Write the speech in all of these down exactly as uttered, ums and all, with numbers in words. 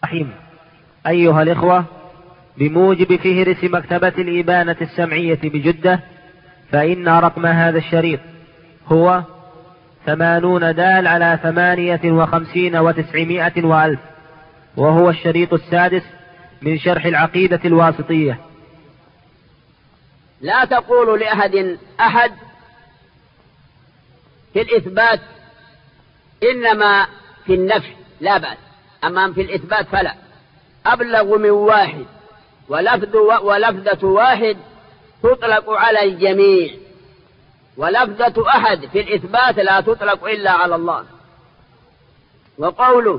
الرحيم. أيها الإخوة، بموجب فهرس مكتبة الإبانة السمعية بجدة، فإن رقم هذا الشريط هو ثمانون دال على ثمانية وخمسين وتسعمائة وألف، وهو الشريط السادس من شرح العقيدة الواسطية. لا تقول لأحد أحد في الإثبات إنما في النفي لا بأس، أما في الإثبات فلا. أبلغ من واحد ولفظ ولفظة واحد تطلق على الجميع، ولفظة أحد في الإثبات لا تطلق إلا على الله. وقوله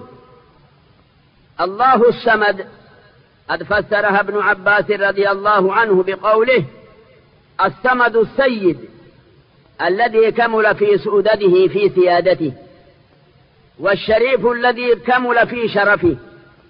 الله الصمد قد فسرها ابن عباس رضي الله عنه بقوله الصمد السيد الذي كمل في سؤدده في سيادته، والشريف الذي كمل في شرفه.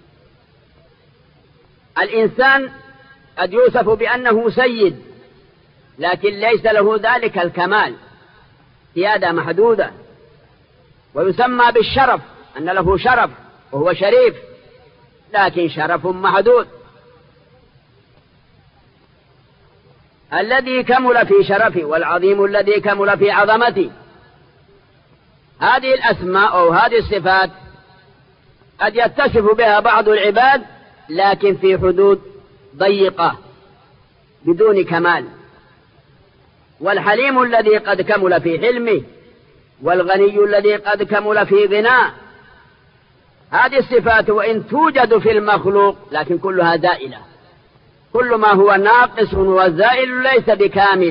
الإنسان قد يوصف بأنه سيد، لكن ليس له ذلك الكمال، سيادة محدودة. ويسمى بالشرف أن له شرف وهو شريف، لكن شرف محدود. الذي كمل في شرفه والعظيم الذي كمل في عظمته. هذه الأسماء أو هذه الصفات قد يتصف بها بعض العباد، لكن في حدود ضيقة بدون كمال. والحليم الذي قد كمل في حلمه، والغني الذي قد كمل في غناه. هذه الصفات وإن توجد في المخلوق لكن كلها زائلة، كل ما هو ناقص وزائل ليس بكامل.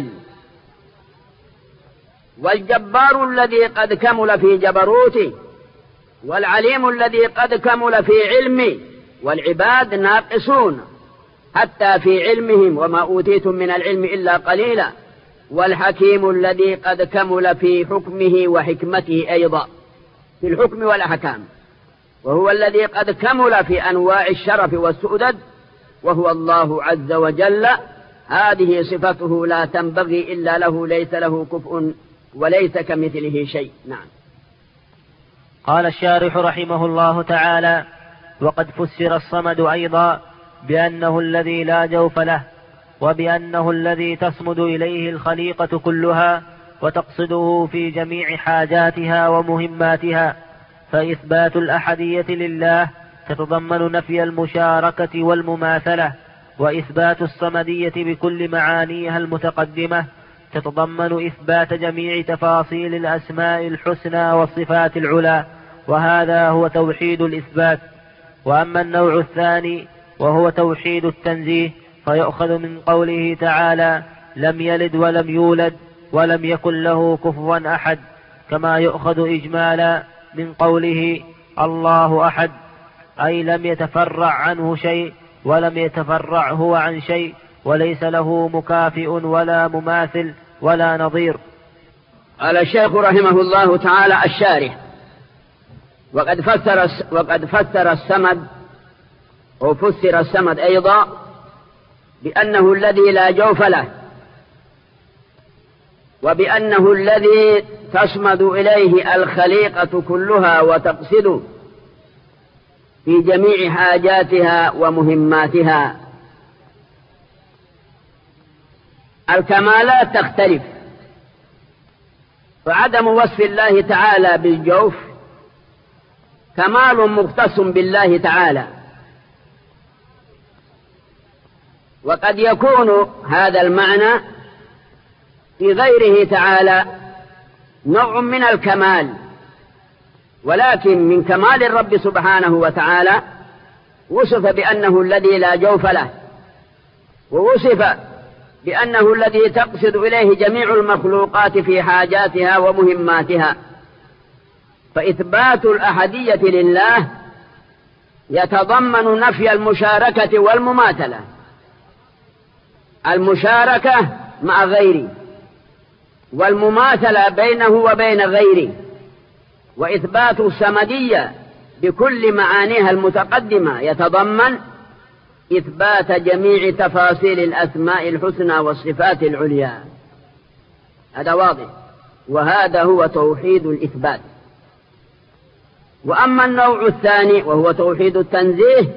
والجبار الذي قد كمل في جبروته، والعليم الذي قد كمل في علمه. والعباد ناقصون حتى في علمهم، وما أوتيتم من العلم إلا قليلا. والحكيم الذي قد كمل في حكمه وحكمته أيضا في الحكم والأحكام، وهو الذي قد كمل في أنواع الشرف والسؤدد، وهو الله عز وجل. هذه صفته لا تنبغي إلا له، ليس له كفء وليس كمثله شيء. نعم. قال الشارح رحمه الله تعالى: وقد فسر الصمد أيضا بأنه الذي لا جوف له، وبأنه الذي تصمد إليه الخليقة كلها وتقصده في جميع حاجاتها ومهماتها. فإثبات الأحدية لله تتضمن نفي المشاركة والمماثلة، وإثبات الصمدية بكل معانيها المتقدمة تتضمن إثبات جميع تفاصيل الأسماء الحسنى والصفات العلى، وهذا هو توحيد الإثبات. وأما النوع الثاني وهو توحيد التنزيه، فيؤخذ من قوله تعالى: لم يلد ولم يولد ولم يكن له كفوا أحد، كما يؤخذ إجمالا من قوله الله أحد، أي لم يتفرع عنه شيء ولم يتفرع هو عن شيء، وليس له مكافئ ولا مماثل ولا نظير. قال الشيخ رحمه الله تعالى الشارح: وقد فسر وقد فسر الصمد وفسر الصمد أيضا بأنه الذي لا جوف له، وبأنه الذي تصمد إليه الخليقة كلها وتقصد في جميع حاجاتها ومهماتها. الكمالات تختلف، فعدم وصف الله تعالى بالجوف كمال مختص بالله تعالى، وقد يكون هذا المعنى في غيره تعالى نوع من الكمال، ولكن من كمال الرب سبحانه وتعالى وصف بأنه الذي لا جوف له، ووصف بأنه الذي تقصد إليه جميع المخلوقات في حاجاتها ومهماتها. فإثبات الأحدية لله يتضمن نفي المشاركة والمماثلة، المشاركة مع غيره والمماثلة بينه وبين غيره. وإثبات الصمدية بكل معانيها المتقدمة يتضمن إثبات جميع تفاصيل الأسماء الحسنى والصفات العليا. هذا واضح، وهذا هو توحيد الإثبات. وأما النوع الثاني وهو توحيد التنزيه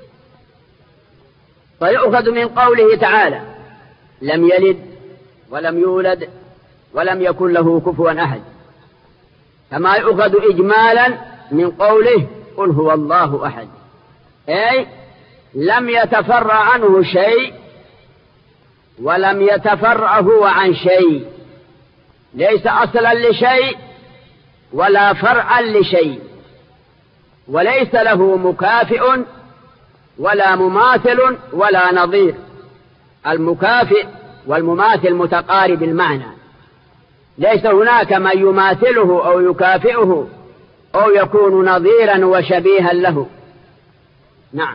فيؤخذ من قوله تعالى لم يلد ولم يولد ولم يكن له كفوا أحد، كما يؤخذ إجمالا من قوله قل هو الله أحد، أي لم يتفرع عنه شيء ولم يتفرع هو عن شيء، ليس أصلا لشيء ولا فرعا لشيء، وليس له مكافئ ولا مماثل ولا نظير. المكافئ والمماثل متقارب المعنى، ليس هناك من يماثله أو يكافئه أو يكون نظيرا وشبيها له. نعم.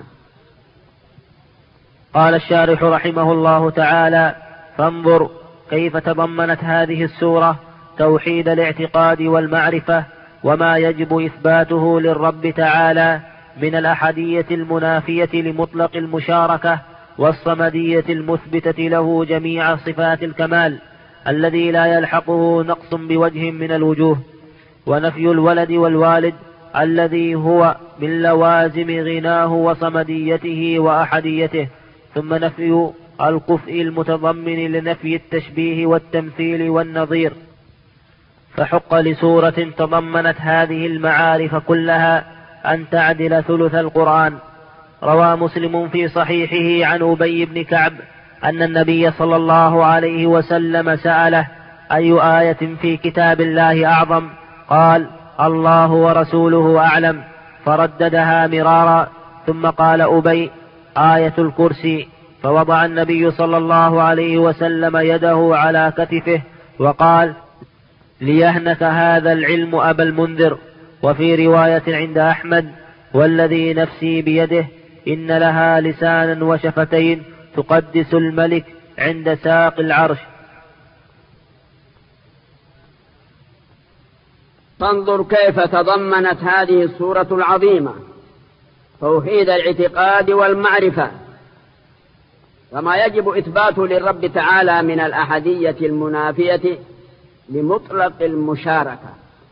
قال الشارح رحمه الله تعالى: فانظر كيف تضمنت هذه السورة توحيد الاعتقاد والمعرفة وما يجب إثباته للرب تعالى من الأحدية المنافية لمطلق المشاركة والصمدية المثبتة له جميع صفات الكمال الذي لا يلحقه نقص بوجه من الوجوه، ونفي الولد والوالد الذي هو من لوازم غناه وصمديته وأحديته، ثم نفي الكفء المتضمن لنفي التشبيه والتمثيل والنظير. فحق لسورة تضمنت هذه المعارف كلها أن تعدل ثلث القرآن. روى مسلم في صحيحه عن أبي بن كعب أن النبي صلى الله عليه وسلم سأله: أي آية في كتاب الله أعظم؟ قال: الله ورسوله أعلم، فرددها مرارا، ثم قال أبي: آية الكرسي. فوضع النبي صلى الله عليه وسلم يده على كتفه وقال: ليهنك هذا العلم أبا المنذر. وفي رواية عند أحمد: والذي نفسي بيده إن لها لسانا وشفتين تقدس الملك عند ساق العرش. فانظر كيف تضمنت هذه السورة العظيمة توحيد الاعتقاد والمعرفة وما يجب إثباته للرب تعالى من الأحدية المنافية لمطلق المشاركة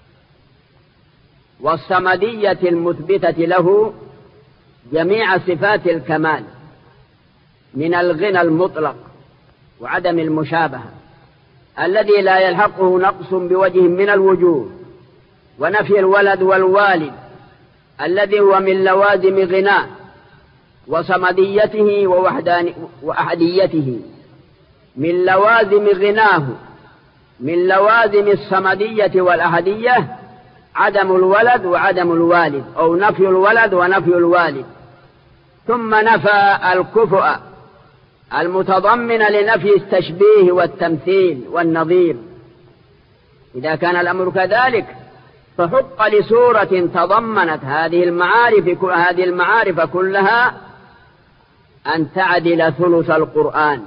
والصمدية المثبتة له جميع صفات الكمال من الغنى المطلق وعدم المشابهة الذي لا يلحقه نقص بوجه من الوجوه، ونفي الولد والوالد الذي هو من لوازم غناه وصمديته وأحديته، من لوازم غناه من لوازم الصمدية والأحدية عدم الولد وعدم الوالد، أو نفي الولد ونفي الوالد. ثم نفى الكفؤ المتضمن لنفي التشبيه والتمثيل والنظير. إذا كان الأمر كذلك فحق لسورة تضمنت هذه المعارف هذه المعارف كلها أن تعدل ثلث القرآن.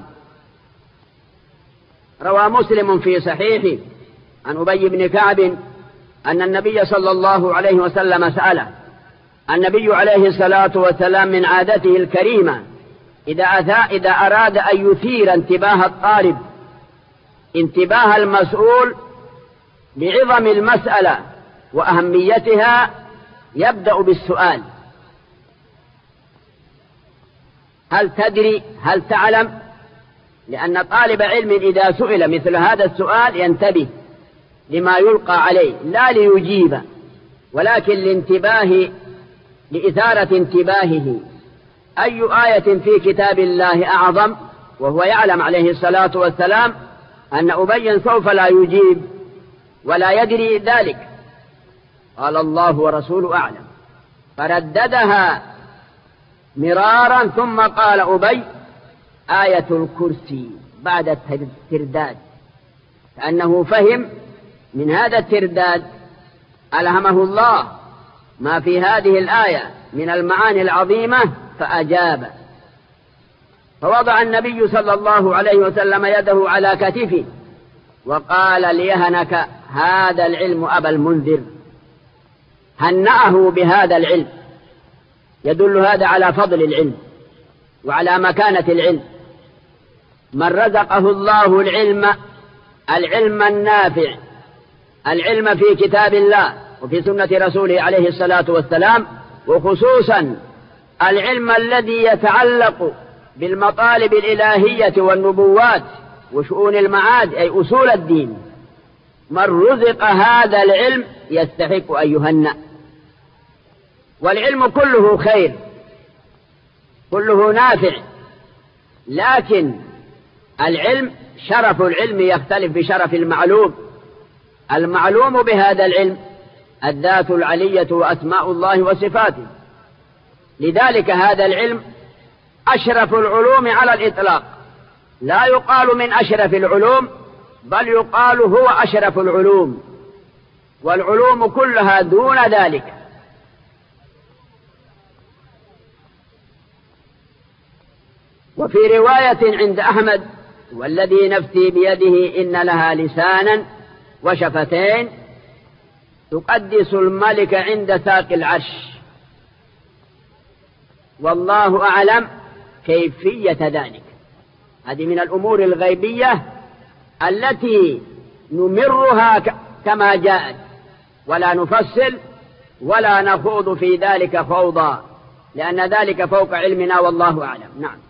روى مسلم في صحيحه عن أبي بن كعب أن النبي صلى الله عليه وسلم سأله. النبي عليه الصلاة والسلام من عادته الكريمة إذا, إذا أراد أن يثير انتباه الطالب انتباه المسؤول لعظم المسألة وأهميتها يبدأ بالسؤال: هل تدري؟ هل تعلم؟ لأن طالب علم إذا سئل مثل هذا السؤال ينتبه لما يلقى عليه، لا ليجيب ولكن لانتباه لإثارة انتباهه. أي آية في كتاب الله أعظم؟ وهو يعلم عليه الصلاة والسلام أن أبي سوف لا يجيب ولا يدري ذلك. قال: الله ورسوله أعلم، فرددها مرارا، ثم قال أبي: آية الكرسي بعد الترداد، كأنه فهم من هذا الترداد ألهمه الله ما في هذه الآية من المعاني العظيمة فأجاب. فوضع النبي صلى الله عليه وسلم يده على كتفه وقال: ليهنك هذا العلم أبا المنذر. هنأه بهذا العلم، يدل هذا على فضل العلم وعلى مكانة العلم. من رزقه الله العلم العلم النافع العلم في كتاب الله وفي سنة رسوله عليه الصلاة والسلام، وخصوصا العلم الذي يتعلق بالمطالب الإلهية والنبوات وشؤون المعاد أي أصول الدين. من رزق هذا العلم يستحق أن يهنأ. والعلم كله خير، كله نافع، لكن العلم شرف العلم يختلف بشرف المعلوم. المعلوم بهذا العلم الذات العلية وأسماء الله وصفاته، لذلك هذا العلم أشرف العلوم على الإطلاق، لا يقال من أشرف العلوم بل يقال هو أشرف العلوم، والعلوم كلها دون ذلك. وفي رواية عند أحمد: والذي نفسي بيده إن لها لسانا وشفتين تقدس الملك عند ساق العرش، والله أعلم كيفية ذلك. هذه من الأمور الغيبية التي نمرها كما جاءت، ولا نفصل ولا نخوض في ذلك خوضا، لأن ذلك فوق علمنا والله أعلم. نعم.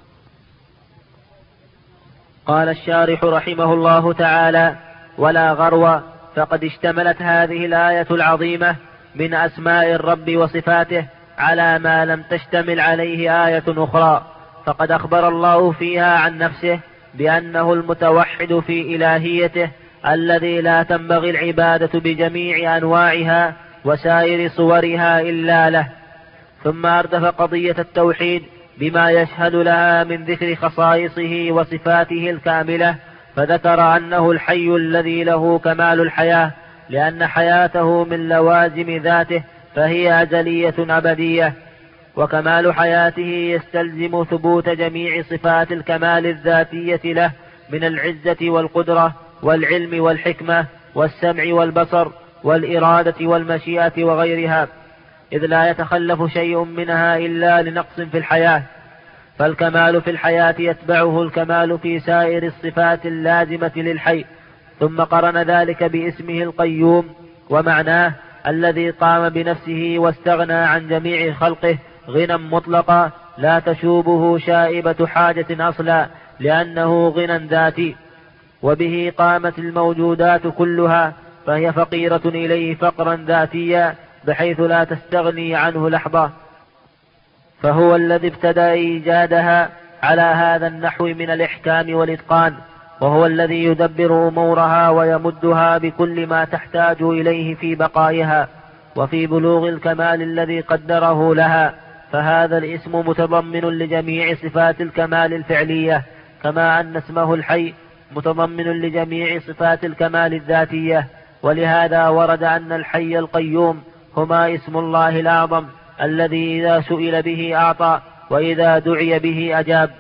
قال الشارح رحمه الله تعالى: ولا غرو، فقد اشتملت هذه الآية العظيمة من أسماء الرب وصفاته على ما لم تشتمل عليه آية أخرى، فقد أخبر الله فيها عن نفسه بأنه المتوحد في إلهيته الذي لا تنبغي العبادة بجميع أنواعها وسائر صورها إلا له. ثم أردف قضية التوحيد بما يشهد لها من ذكر خصائصه وصفاته الكاملة، فذكر أنه الحي الذي له كمال الحياة، لأن حياته من لوازم ذاته فهي أزلية أبدية، وكمال حياته يستلزم ثبوت جميع صفات الكمال الذاتية له من العزة والقدرة والعلم والحكمة والسمع والبصر والإرادة والمشيئة وغيرها، إذ لا يتخلف شيء منها إلا لنقص في الحياة، فالكمال في الحياة يتبعه الكمال في سائر الصفات اللازمة للحي. ثم قرن ذلك باسمه القيوم، ومعناه الذي قام بنفسه واستغنى عن جميع خلقه غنى مطلقا لا تشوبه شائبة حاجة أصلا، لأنه غنى ذاتي، وبه قامت الموجودات كلها، فهي فقيرة إليه فقرا ذاتيا بحيث لا تستغني عنه لحظة، فهو الذي ابتدأ إيجادها على هذا النحو من الإحكام والإتقان، وهو الذي يدبر أمورها ويمدها بكل ما تحتاج إليه في بقائها وفي بلوغ الكمال الذي قدره لها. فهذا الاسم متضمن لجميع صفات الكمال الفعلية، كما أن اسمه الحي متضمن لجميع صفات الكمال الذاتية. ولهذا ورد أن الحي القيوم هما اسم الله الأعظم الذي إذا سئل به أعطى وإذا دعي به أجاب.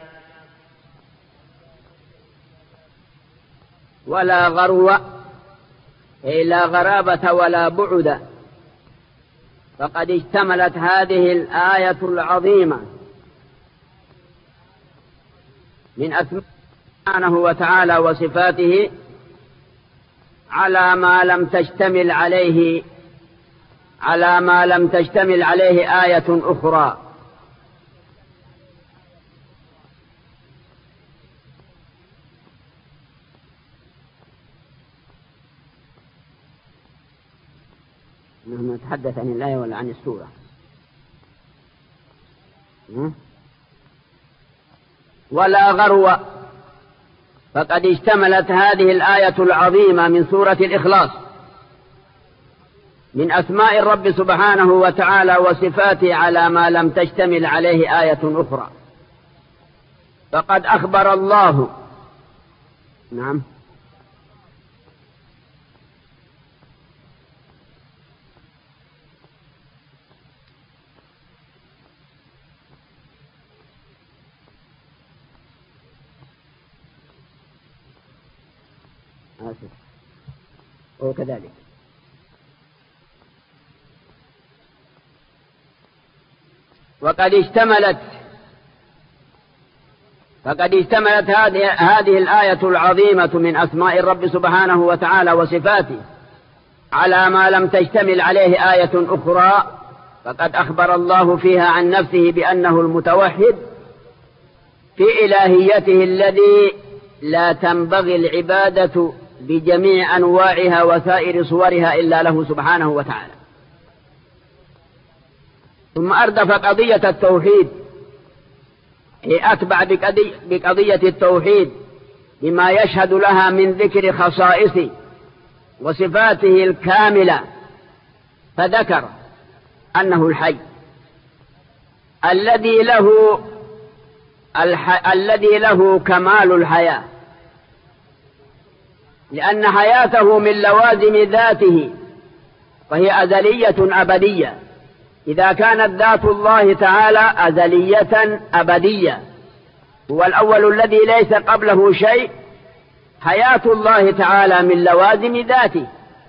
ولا غرو أي لا غرابة ولا بعد، فقد اشتملت هذه الآية العظيمة من أسماء سبحانه وتعالى وصفاته على ما لم تشتمل عليه على ما لم تشتمل عليه آية أخرى. نحن نتحدث عن الآية ولا عن السورة؟ ولا غرو، فقد اشتملت هذه الآية العظيمة من سورة الإخلاص من أسماء الرب سبحانه وتعالى وصفاته على ما لم تشتمل عليه آية أخرى. فقد أخبر الله نعم آسف وكذلك وقد اشتملت فقد اشتملت هذه هذه الآية العظيمة من أسماء الرب سبحانه وتعالى وصفاته على ما لم تشتمل عليه آية أخرى، فقد أخبر الله فيها عن نفسه بأنه المتوحد في إلهيته الذي لا تنبغي العبادة بجميع أنواعها وسائر صورها إلا له سبحانه وتعالى. ثم أردف قضية التوحيد، أتبع بقضية التوحيد بما يشهد لها من ذكر خصائصه وصفاته الكاملة، فذكر أنه الحي الذي له الح... الذي له كمال الحياة، لأن حياته من لوازم ذاته، فهي أزلية أبدية. إذا كانت ذات الله تعالى أزلية أبدية، هو الأول الذي ليس قبله شيء، حياة الله تعالى من لوازم ذاته،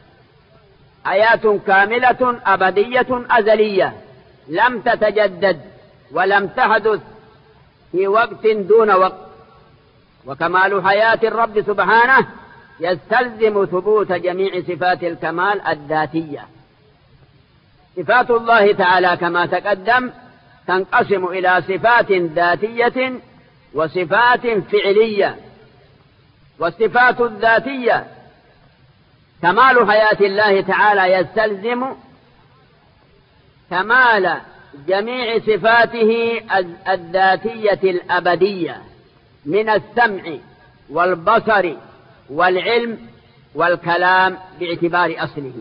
حياة كاملة أبدية أزلية لم تتجدد ولم تحدث في وقت دون وقت. وكمال حياة الرب سبحانه يستلزم ثبوت جميع صفات الكمال الذاتية. صفات الله تعالى كما تقدم تنقسم إلى صفات ذاتية وصفات فعلية. والصفات الذاتية كمال حياة الله تعالى يستلزم كمال جميع صفاته الذاتية الأبدية من السمع والبصر والعلم والكلام باعتبار أصله،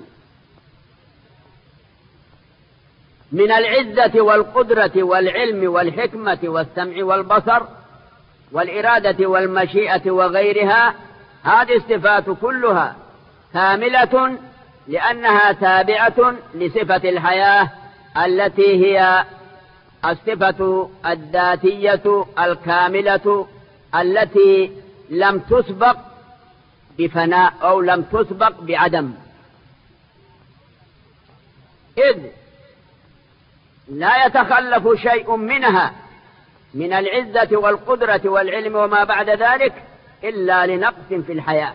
من العزة والقدرة والعلم والحكمة والسمع والبصر والإرادة والمشيئة وغيرها. هذه الصفات كلها كاملة لأنها تابعة لصفة الحياة التي هي الصفة الذاتية الكاملة التي لم تسبق بفناء أو لم تسبق بعدم، إذ لا يتخلف شيء منها من العزة والقدرة والعلم وما بعد ذلك إلا لنقص في الحياة.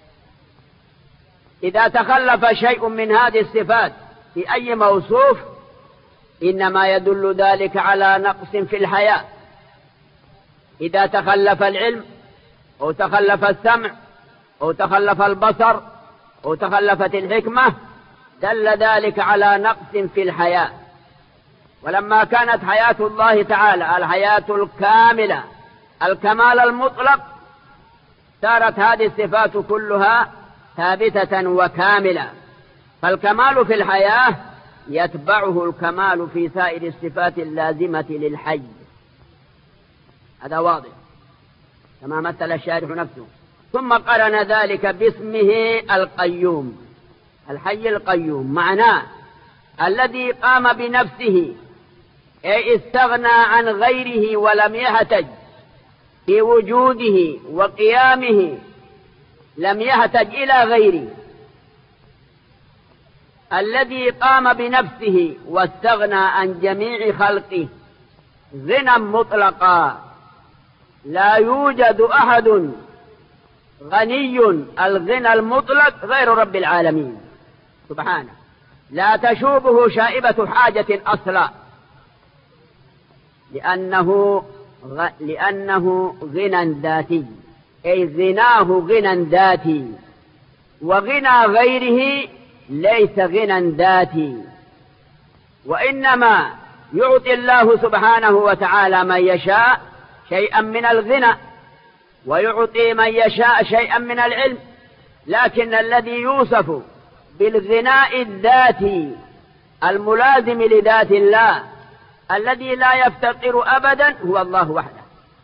إذا تخلف شيء من هذه الصفات في أي موصوف إنما يدل ذلك على نقص في الحياة. إذا تخلف العلم أو تخلف السمع أو تخلف البصر أو تخلفت الحكمة دل ذلك على نقص في الحياة. ولما كانت حياة الله تعالى الحياة الكاملة الكمال المطلق صارت هذه الصفات كلها ثابتة وكاملة، فالكمال في الحياة يتبعه الكمال في سائر الصفات اللازمة للحي. هذا واضح كما مثل الشارح نفسه. ثم قرن ذلك باسمه القيوم، الحي القيوم معناه الذي قام بنفسه، أي استغنى عن غيره ولم يحتج في وجوده وقيامه، لم يحتج إلى غيره. الذي قام بنفسه واستغنى عن جميع خلقه غنى مطلقا، لا يوجد أحد غني الغنى المطلق غير رب العالمين سبحانه، لا تشوبه شائبة حاجة أصلا، لأنه غ... لأنه غنى ذاتي، أي غناه غنى ذاتي، وغنى غيره ليس غنى ذاتي. وإنما يعطي الله سبحانه وتعالى من يشاء شيئا من الغنى، ويعطي من يشاء شيئا من العلم، لكن الذي يوصف بالغناء الذاتي الملازم لذات الله الذي لا يفتقر أبدا هو الله وحده.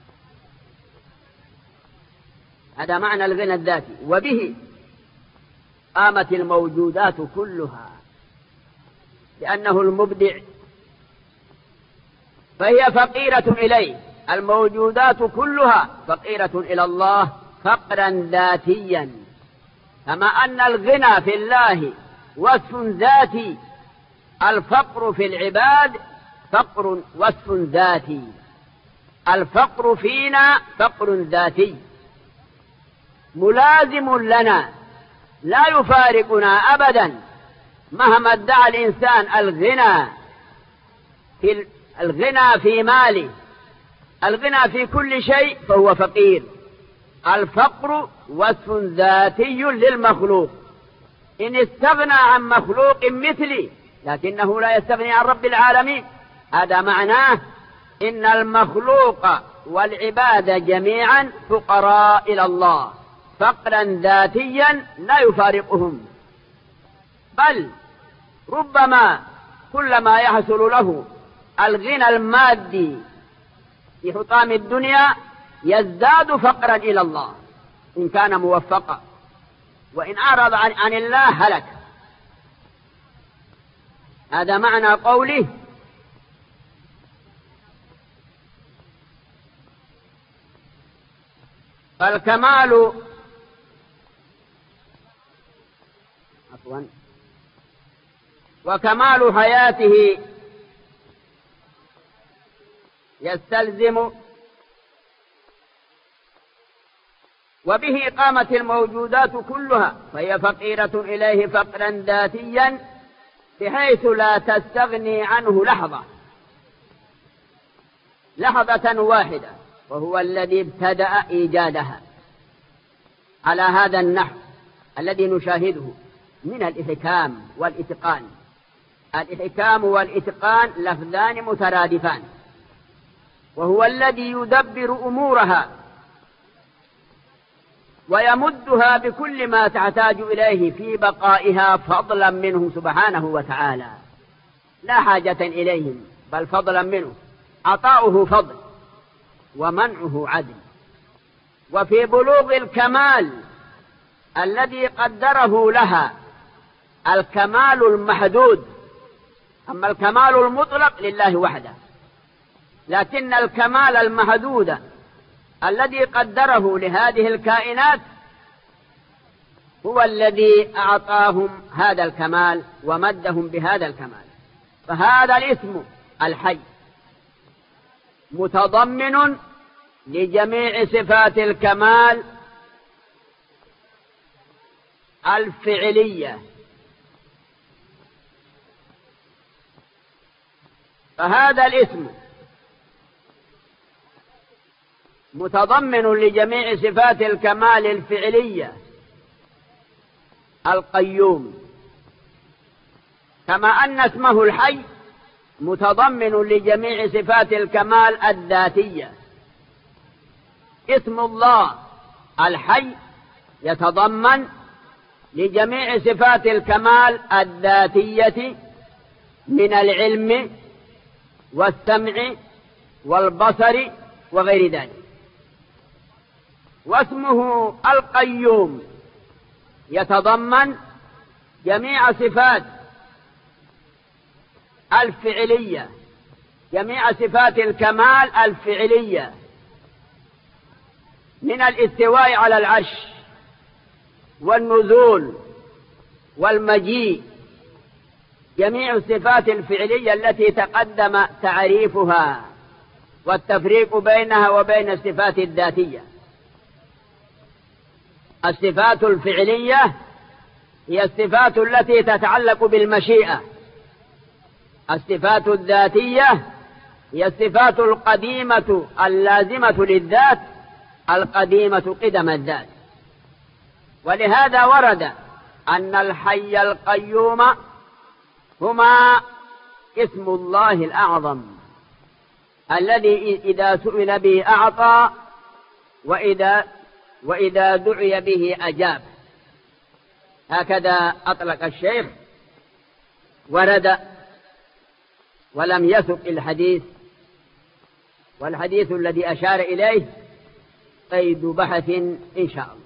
هذا معنى الغنى الذاتي، وبه قامت الموجودات كلها، لأنه المبدع فهي فقيرة إليه. الموجودات كلها فقيرة إلى الله فقرا ذاتيا، كما أن الغنى في الله وصف ذاتي، الفقر في العباد فقر وصف ذاتي. الفقر فينا فقر ذاتي ملازم لنا لا يفارقنا أبدا مهما ادعى الإنسان الغنى في الغنى في ماله، الغنى في كل شيء، فهو فقير. الفقر وصف ذاتي للمخلوق، إن استغنى عن مخلوق مثلي لكنه لا يستغني عن رب العالمين. هذا معناه إن المخلوق والعباد جميعا فقراء إلى الله فقرا ذاتيا لا يفارقهم، بل ربما كلما يحصل له الغنى المادي في حطام الدنيا يزداد فقرا إلى الله إن كان موفقا، وإن أعرض عن, عن الله هلك. هذا معنى قوله فالكمال عفوا وكمال حياته يستلزم وبه قامت الموجودات كلها، فهي فقيرة إليه فقرا ذاتيا بحيث لا تستغني عنه لحظة لحظة واحدة، وهو الذي ابتدأ إيجادها على هذا النحو الذي نشاهده من الإحكام والإتقان. الإحكام والإتقان لفظان مترادفان، وهو الذي يدبر أمورها ويمدها بكل ما تحتاج إليه في بقائها فضلا منه سبحانه وتعالى، لا حاجة إليهم بل فضلا منه. عطاؤه فضل ومنعه عدل. وفي بلوغ الكمال الذي قدره لها الكمال المحدود، أما الكمال المطلق لله وحده، لكن الكمال المحدود الذي قدره لهذه الكائنات هو الذي أعطاهم هذا الكمال ومدهم بهذا الكمال. فهذا الاسم الحي متضمن لجميع صفات الكمال الفعلية. فهذا الاسم متضمن لجميع صفات الكمال الفعلية القيوم، كما أن اسمه الحي متضمن لجميع صفات الكمال الذاتية. اسم الله الحي يتضمن لجميع صفات الكمال الذاتية من العلم والسمع والبصر وغير ذلك. واسمه القيوم يتضمن جميع صفات الفعلية، جميع صفات الكمال الفعلية من الاستواء على العرش والنزول والمجيء، جميع الصفات الفعلية التي تقدم تعريفها والتفريق بينها وبين الصفات الذاتية. الصفات الفعلية هي الصفات التي تتعلق بالمشيئة، الصفات الذاتية هي الصفات القديمة اللازمة للذات القديمة قدم الذات. ولهذا ورد أن الحي القيوم هما اسم الله الأعظم الذي إذا سئل به أعطى وإذا, وإذا دعي به أجاب. هكذا أطلق الشيخ، ورد ولم يسق الحديث، والحديث الذي أشار إليه قيد بحث إن شاء الله.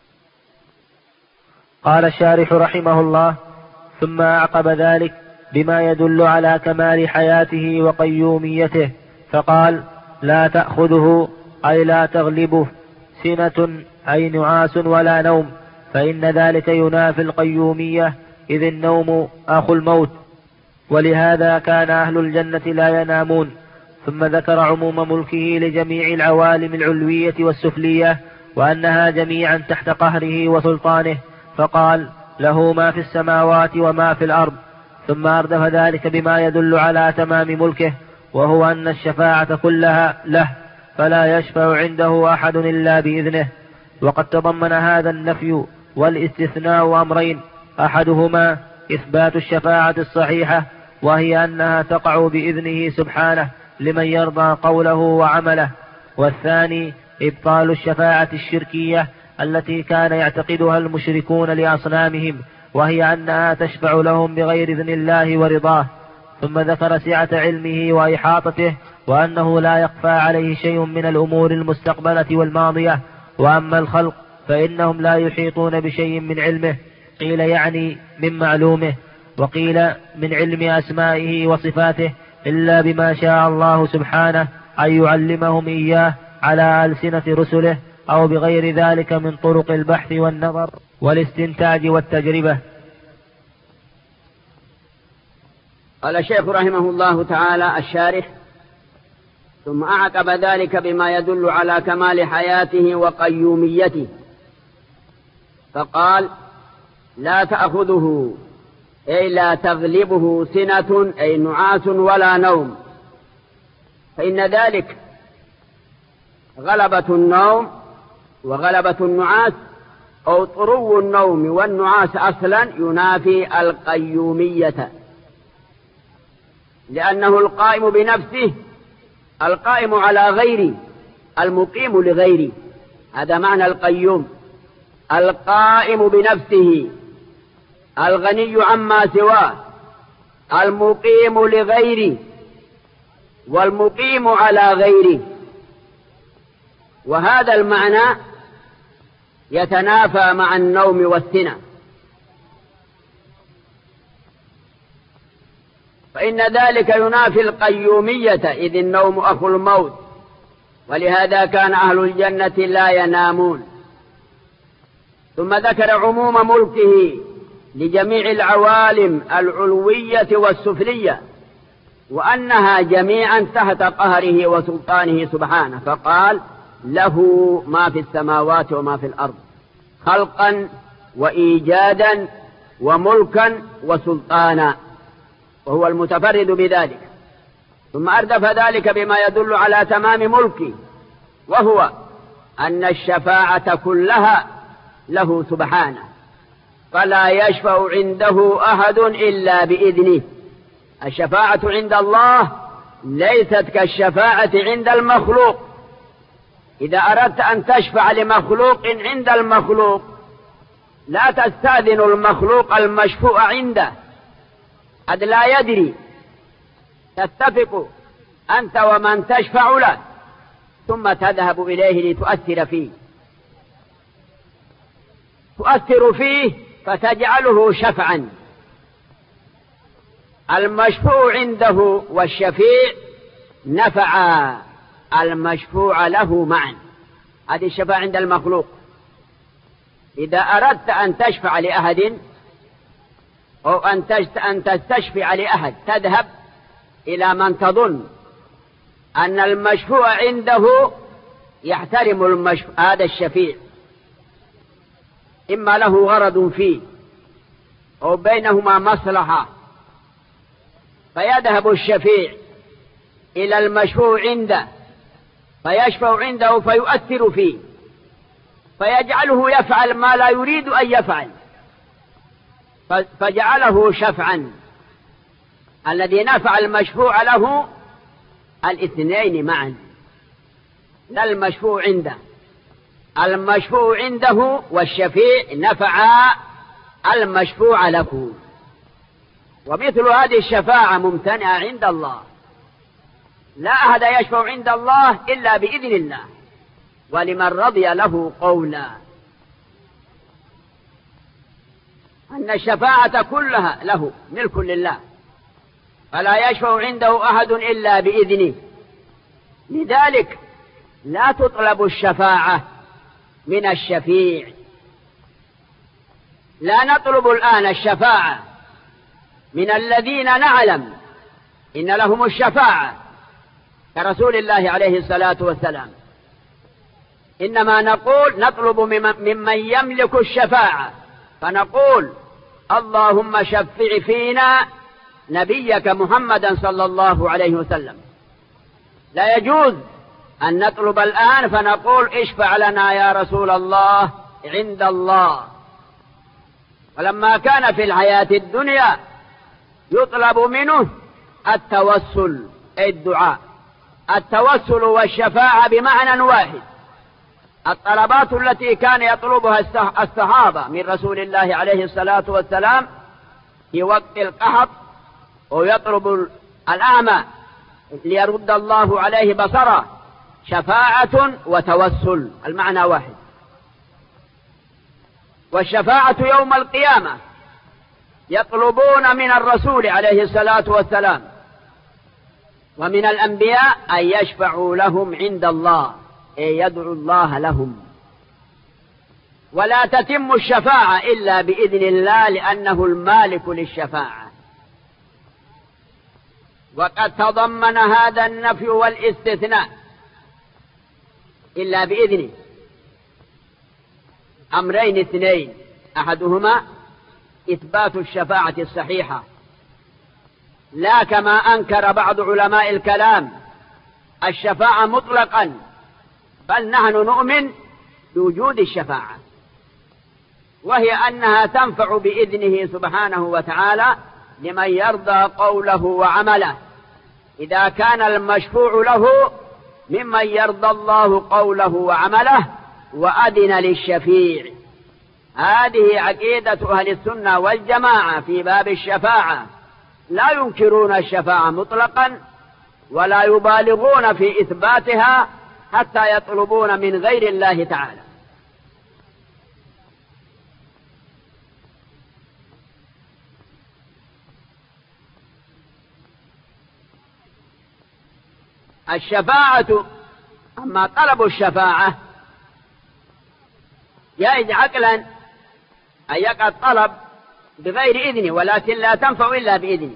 قال الشارح رحمه الله: ثم أعقب ذلك بما يدل على كمال حياته وقيوميته، فقال: لا تأخذه أي لا تغلبه سنة أي نعاس ولا نوم، فإن ذلك ينافي القيومية، إذ النوم أخو الموت، ولهذا كان أهل الجنة لا ينامون. ثم ذكر عموم ملكه لجميع العوالم العلوية والسفلية، وأنها جميعا تحت قهره وسلطانه، فقال: له ما في السماوات وما في الأرض. ثم أردف ذلك بما يدل على تمام ملكه، وهو أن الشفاعة كلها له، فلا يشفع عنده أحد إلا بإذنه. وقد تضمن هذا النفي والاستثناء أمرين: أحدهما إثبات الشفاعة الصحيحة، وهي أنها تقع بإذنه سبحانه لمن يرضى قوله وعمله، والثاني إبطال الشفاعة الشركية التي كان يعتقدها المشركون لأصنامهم، وهي أنها تشفع لهم بغير إذن الله ورضاه. ثم ذكر سعة علمه وإحاطته، وأنه لا يخفى عليه شيء من الأمور المستقبلة والماضية. وأما الخلق فإنهم لا يحيطون بشيء من علمه، قيل يعني من معلومه، وقيل من علم أسمائه وصفاته، إلا بما شاء الله سبحانه أن يعلمهم إياه على ألسنة رسله، أو بغير ذلك من طرق البحث والنظر والاستنتاج والتجربة. قال الشيخ رحمه الله تعالى الشارح: ثم أعقب ذلك بما يدل على كمال حياته وقيوميته، فقال: لا تأخذه أي لا تغلبه سنة أي نعاس ولا نوم، فإن ذلك غلبة النوم وغلبة النعاس أو طرو النوم والنعاس أصلا ينافي القيومية، لأنه القائم بنفسه، القائم على غيره، المقيم لغيره، هذا معنى القيوم، القائم بنفسه، الغني عما سواه، المقيم لغيره والمقيم على غيره. وهذا المعنى يتنافى مع النوم والسنة، فإن ذلك ينافي القيومية، إذ النوم أخو الموت، ولهذا كان أهل الجنة لا ينامون. ثم ذكر عموم ملكه لجميع العوالم العلوية والسفلية، وأنها جميعا تحت قهره وسلطانه سبحانه، فقال: له ما في السماوات وما في الأرض، خلقا وإيجادا وملكا وسلطانا، وهو المتفرد بذلك. ثم أردف ذلك بما يدل على تمام ملكه، وهو أن الشفاعة كلها له سبحانه، فلا يشفع عنده أحد إلا بإذنه. الشفاعة عند الله ليست كالشفاعة عند المخلوق. إذا أردت أن تشفع لمخلوق عند المخلوق لا تستأذن المخلوق المشفوع عنده، قد لا يدري، تتفق أنت ومن تشفع له ثم تذهب إليه لتؤثر فيه، تؤثر فيه فتجعله شفعا. المشفوع عنده والشفيع نفع المشفوع له معا، هذه الشفاعة عند المخلوق. إذا أردت أن تشفع لأحد أو أن تستشفع لأحد تذهب إلى من تظن أن المشفوع عنده يحترم المشفوع هذا الشفيع، إما له غرض فيه أو بينهما مصلحة، فيذهب الشفيع إلى المشفوع عنده فيشفع عنده فيؤثر فيه، فيجعله يفعل ما لا يريد أن يفعل، فجعله شفعا. الذي نفع المشفوع له الاثنين معا، لا المشفوع عنده، المشفوع عنده والشفيع نفع المشفوع له. ومثل هذه الشفاعة ممتنعة عند الله، لا أحد يشفع عند الله إلا بإذن الله، ولمن رضي له قولا. أن الشفاعة كلها له ملك لله، فلا يشفع عنده أحد إلا بإذنه. لذلك لا تطلب الشفاعة من الشفيع. لا نطلب الآن الشفاعة من الذين نعلم إن لهم الشفاعة كرسول الله عليه الصلاة والسلام، إنما نقول نطلب ممن يملك الشفاعة، فنقول اللهم شفع فينا نبيك محمدا صلى الله عليه وسلم. لا يجوز أن نطلب الآن فنقول اشفع لنا يا رسول الله عند الله. ولما كان في الحياة الدنيا يطلب منه التوسل أي الدعاء. التوسل والشفاعة بمعنى واحد. الطلبات التي كان يطلبها الصحابة من رسول الله عليه الصلاة والسلام في وقت القحط، ويطلب الأعمى ليرد الله عليه بصره، شفاعة وتوسل المعنى واحد. والشفاعة يوم القيامة يطلبون من الرسول عليه الصلاة والسلام ومن الأنبياء أن يشفعوا لهم عند الله، أي يدعو الله لهم. ولا تتم الشفاعة إلا بإذن الله لأنه المالك للشفاعة. وقد تضمن هذا النفي والاستثناء إلا بإذنه أمرين اثنين: أحدهما إثبات الشفاعة الصحيحة، لا كما أنكر بعض علماء الكلام الشفاعة مطلقا، بل نحن نؤمن بوجود الشفاعة، وهي أنها تنفع بإذنه سبحانه وتعالى لمن يرضى قوله وعمله، إذا كان المشفوع له ممن يرضى الله قوله وعمله وأذن للشفيع. هذه عقيدة أهل السنة والجماعة في باب الشفاعة، لا ينكرون الشفاعة مطلقا ولا يبالغون في إثباتها حتى يطلبون من غير الله تعالى. الشفاعة، أما طلب الشفاعة جائز عقلا أن يقع الطلب بغير إذنه، ولكن لا تنفع إلا بإذنه.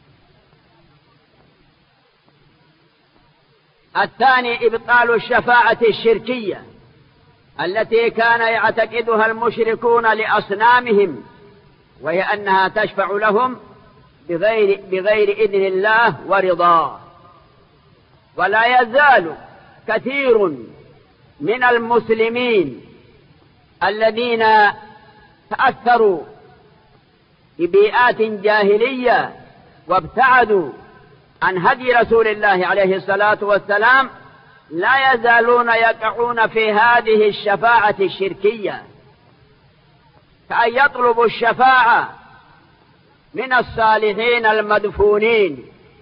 الثاني إبطال الشفاعة الشركية التي كان يعتقدها المشركون لأصنامهم، وهي أنها تشفع لهم بغير, بغير إذن الله ورضاه. ولا يزال كثير من المسلمين الذين تأثروا ببيئات جاهلية وابتعدوا عن هدي رسول الله عليه الصلاة والسلام لا يزالون يقعون في هذه الشفاعة الشركية، كأن يطلبوا الشفاعة من الصالحين المدفونين،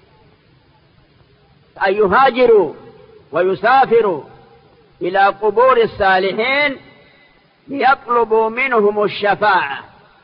أن يهاجروا ويسافروا إلى قبور الصالحين ليطلبوا منهم الشفاعة،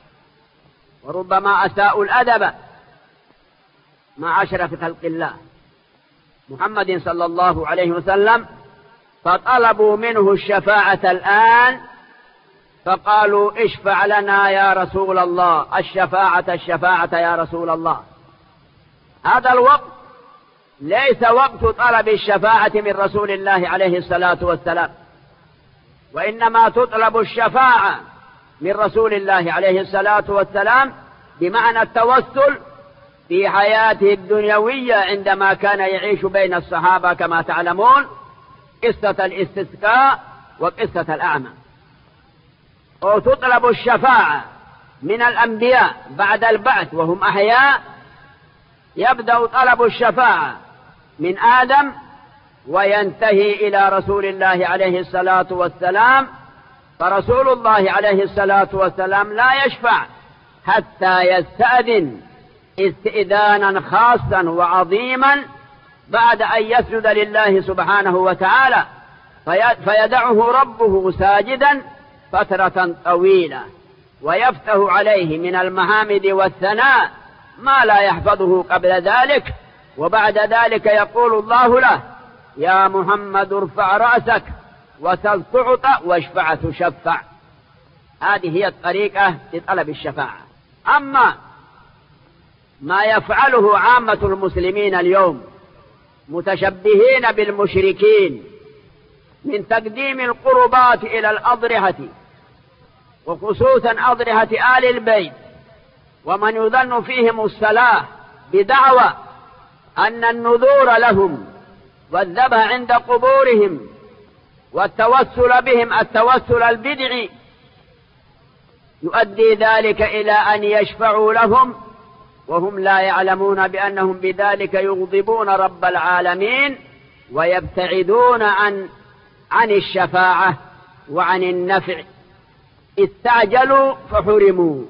وربما أساءوا الأدب مع أشرف خلق الله محمد صلى الله عليه وسلم، فطلبوا منه الشفاعة الآن، فقالوا اشفع لنا يا رسول الله، الشفاعة الشفاعة يا رسول الله. هذا الوقت ليس وقت طلب الشفاعة من رسول الله عليه الصلاة والسلام، وإنما تطلب الشفاعة من رسول الله عليه الصلاة والسلام بمعنى التوسل في حياته الدنيوية عندما كان يعيش بين الصحابة كما تعلمون، قصة الاستسقاء وقصة الأعمى. وتطلب الشفاعة من الأنبياء بعد البعث وهم أحياء، يبدأ طلب الشفاعة من آدم وينتهي إلى رسول الله عليه الصلاة والسلام، فرسول الله عليه الصلاة والسلام لا يشفع حتى يستأذن استئذانا خاصا وعظيما بعد أن يسجد لله سبحانه وتعالى، فيدعه ربه ساجدا فترة طويلة ويفتح عليه من المحامد والثناء ما لا يحفظه قبل ذلك، وبعد ذلك يقول الله له يا محمد ارفع رأسك وسل تعطى واشفع تشفع. هذه هي الطريقة لطلب الشفاعة. أما ما يفعله عامة المسلمين اليوم متشبهين بالمشركين من تقديم القربات إلى الأضرحة، وخصوصا أضرحة آل البيت ومن يظن فيهم الصلاح بدعوى أن النذور لهم والذبح عند قبورهم والتوسل بهم التوسل البدعي يؤدي ذلك إلى أن يشفعوا لهم وهم لا يعلمون بأنهم بذلك يغضبون رب العالمين ويبتعدون عن عن الشفاعة وعن النفع. استعجلوا فحرموا.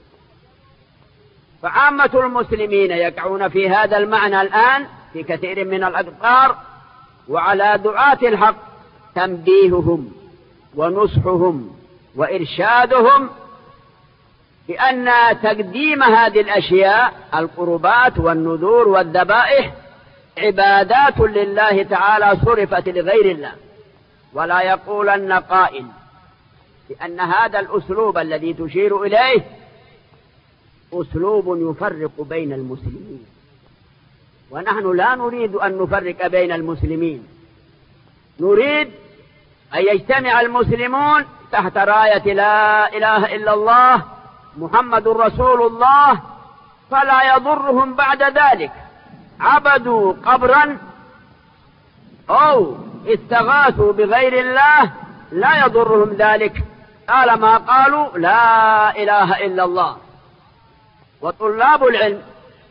فعامة المسلمين يقعون في هذا المعنى الآن في كثير من الأقطار، وعلى دعاة الحق تنبيههم ونصحهم وإرشادهم بأن تقديم هذه الأشياء القربات والنذور والذبائح عبادات لله تعالى صرفت لغير الله. ولا يقولن قائل بأن هذا الأسلوب الذي تشير إليه أسلوب يفرق بين المسلمين، ونحن لا نريد أن نفرق بين المسلمين، نريد أن يجتمع المسلمون تحت راية لا إله إلا الله محمد رسول الله، فلا يضرهم بعد ذلك عبدوا قبرا أو استغاثوا بغير الله، لا يضرهم ذلك طالما قالوا لا إله إلا الله. وطلاب العلم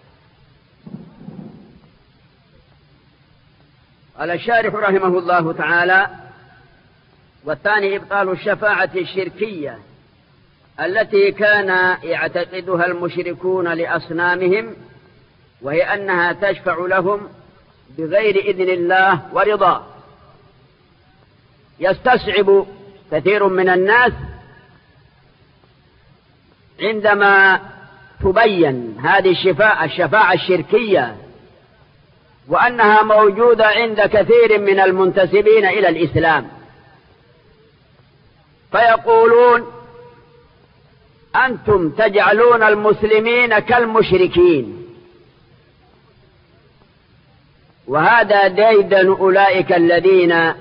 قال الشارح رحمه الله تعالى: والثاني إبطال الشفاعة الشركية التي كان يعتقدها المشركون لأصنامهم، وهي أنها تشفع لهم بغير إذن الله ورضاه. يستصعب كثير من الناس عندما تبين هذه الشفاعة الشفاعة الشركية وأنها موجودة عند كثير من المنتسبين إلى الإسلام، فيقولون: أنتم تجعلون المسلمين كالمشركين. وهذا ديدن أولئك الذين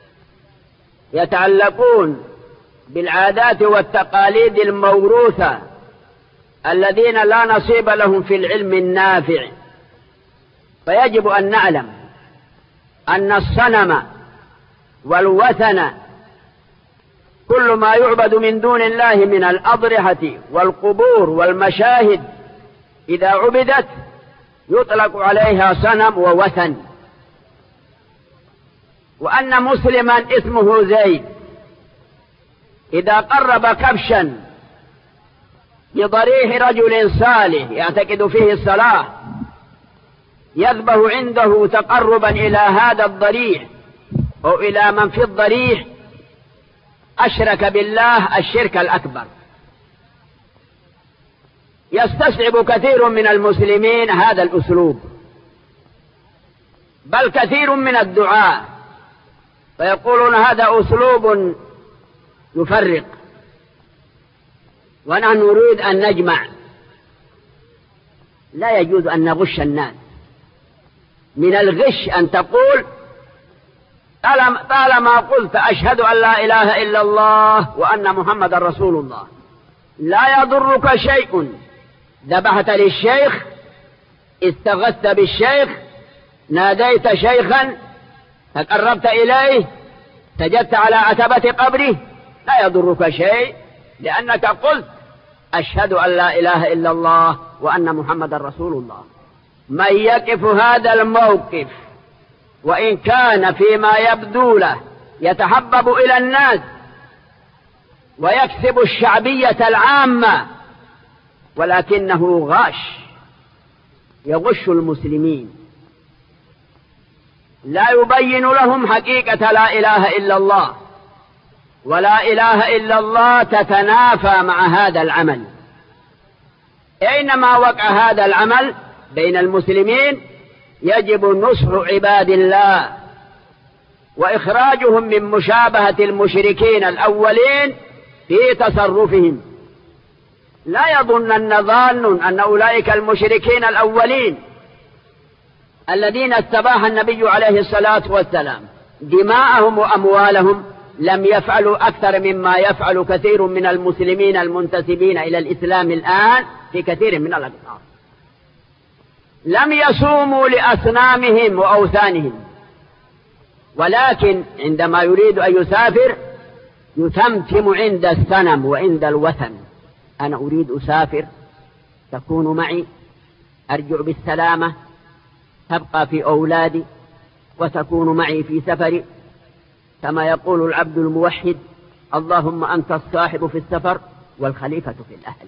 يتعلقون بالعادات والتقاليد الموروثة، الذين لا نصيب لهم في العلم النافع. فيجب أن نعلم أن الصنم والوثن كل ما يعبد من دون الله من الأضرحة والقبور والمشاهد إذا عبدت يطلق عليها صنم ووثن. وأن مسلما اسمه زيد إذا قرب كبشا بضريح رجل صالح يعتقد فيه الصلاح يذبح عنده تقربا إلى هذا الضريح أو إلى من في الضريح، أشرك بالله الشرك الأكبر. يستصعب كثير من المسلمين هذا الأسلوب، بل كثير من الدعاة، فيقولون هذا أسلوب يفرق. ونحن نريد أن نجمع. لا يجوز أن نغش الناس. من الغش أن تقول طالما قلت أشهد أن لا إله إلا الله وأن محمد رسول الله لا يضرك شيء، ذبحت للشيخ، استغثت بالشيخ، ناديت شيخا، تقربت إليه، سجدت على عتبة قبره، لا يضرك شيء، لأنك قلت أشهد أن لا إله إلا الله وأن محمد رسول الله. من يقف هذا الموقف وإن كان فيما يبدو له يتحبب إلى الناس ويكسب الشعبية العامة، ولكنه غاش يغش المسلمين، لا يبين لهم حقيقة لا إله إلا الله، ولا إله إلا الله تتنافى مع هذا العمل. أينما وقع هذا العمل بين المسلمين يجب نصح عباد الله وإخراجهم من مشابهة المشركين الأولين في تصرفهم. لا يظنن ظان أن أولئك المشركين الأولين الذين استباح النبي عليه الصلاة والسلام دماءهم وأموالهم لم يفعلوا أكثر مما يفعل كثير من المسلمين المنتسبين إلى الإسلام الآن في كثير من الأقطار. لم يصوموا لأصنامهم وأوثانهم، ولكن عندما يريد أن يسافر يتمتم عند الصنم وعند الوثن. أنا أريد أسافر، تكون معي، أرجع بالسلامة، تبقى في أولادي وتكون معي في سفري، كما يقول العبد الموحد: اللهم أنت الصاحب في السفر والخليفة في الأهل.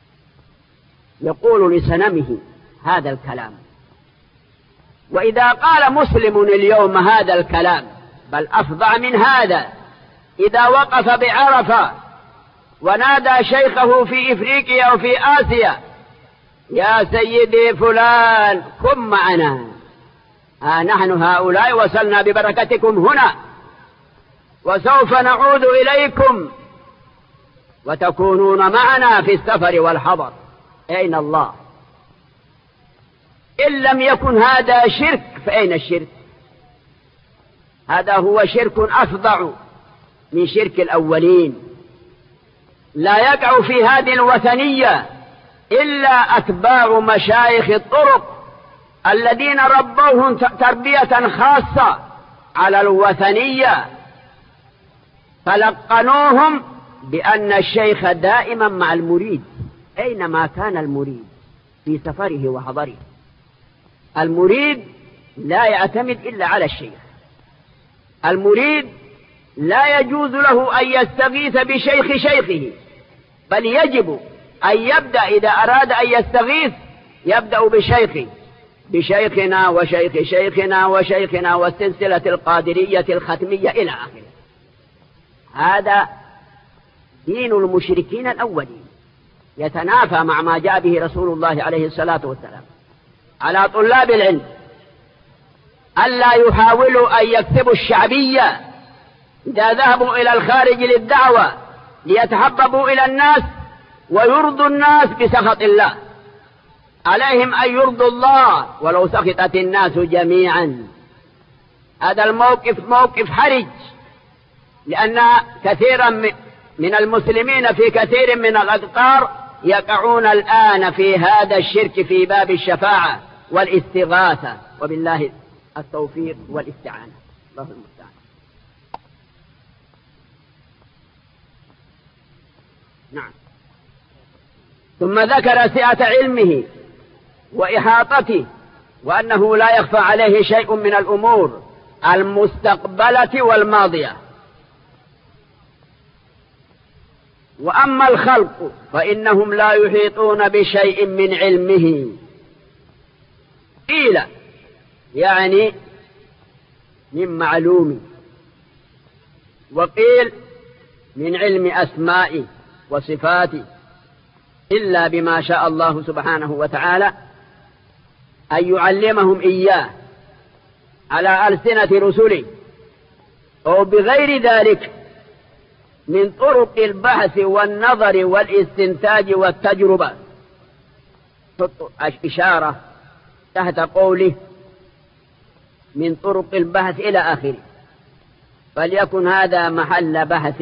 يقول لصنمه هذا الكلام. وإذا قال مسلم اليوم هذا الكلام، بل أفظع من هذا، إذا وقف بعرفة ونادى شيخه في إفريقيا أو في آسيا: يا سيدي فلان كن معنا، آه نحن هؤلاء وصلنا ببركتكم هنا وسوف نعود إليكم وتكونون معنا في السفر والحضر. أين الله؟ إن لم يكن هذا شرك فأين الشرك؟ هذا هو شرك أفظع من شرك الأولين. لا يقع في هذه الوثنية إلا أتباع مشايخ الطرق الذين ربوهم تربية خاصة على الوثنية، فلقنوهم بأن الشيخ دائما مع المريد أينما كان المريد في سفره وحضره. المريد لا يعتمد إلا على الشيخ. المريد لا يجوز له أن يستغيث بشيخ شيخه، بل يجب أن يبدأ إذا أراد أن يستغيث يبدأ بشيخه، بشيخنا وشيخ شيخنا وشيخنا والسلسلة القادرية الختمية إلى آخره. هذا دين المشركين الأولين، يتنافى مع ما جاء به رسول الله عليه الصلاة والسلام. على طلاب العلم ألا يحاولوا أن يكسبوا الشعبية إذا ذهبوا إلى الخارج للدعوة ليتحببوا إلى الناس ويرضوا الناس بسخط الله. عليهم أن يرضوا الله ولو سخطت الناس جميعا. هذا الموقف موقف حرج، لأن كثيرا من المسلمين في كثير من الأقطار يقعون الآن في هذا الشرك في باب الشفاعة والاستغاثة، وبالله التوفيق والاستعانة. الله المستعان. نعم. ثم ذكر سعة علمه وإحاطته، وأنه لا يخفى عليه شيء من الأمور المستقبلة والماضية. وأما الخلق فإنهم لا يحيطون بشيء من علمه. قيل يعني من معلوم، وقيل من علم أسمائه وصفاته، إلا بما شاء الله سبحانه وتعالى أن يعلمهم إياه على ألسنة رسله، أو بغير ذلك من طرق البحث والنظر والاستنتاج والتجربة. إشارة تحت قوله من طرق البحث إلى آخره، فليكن هذا محل بحث.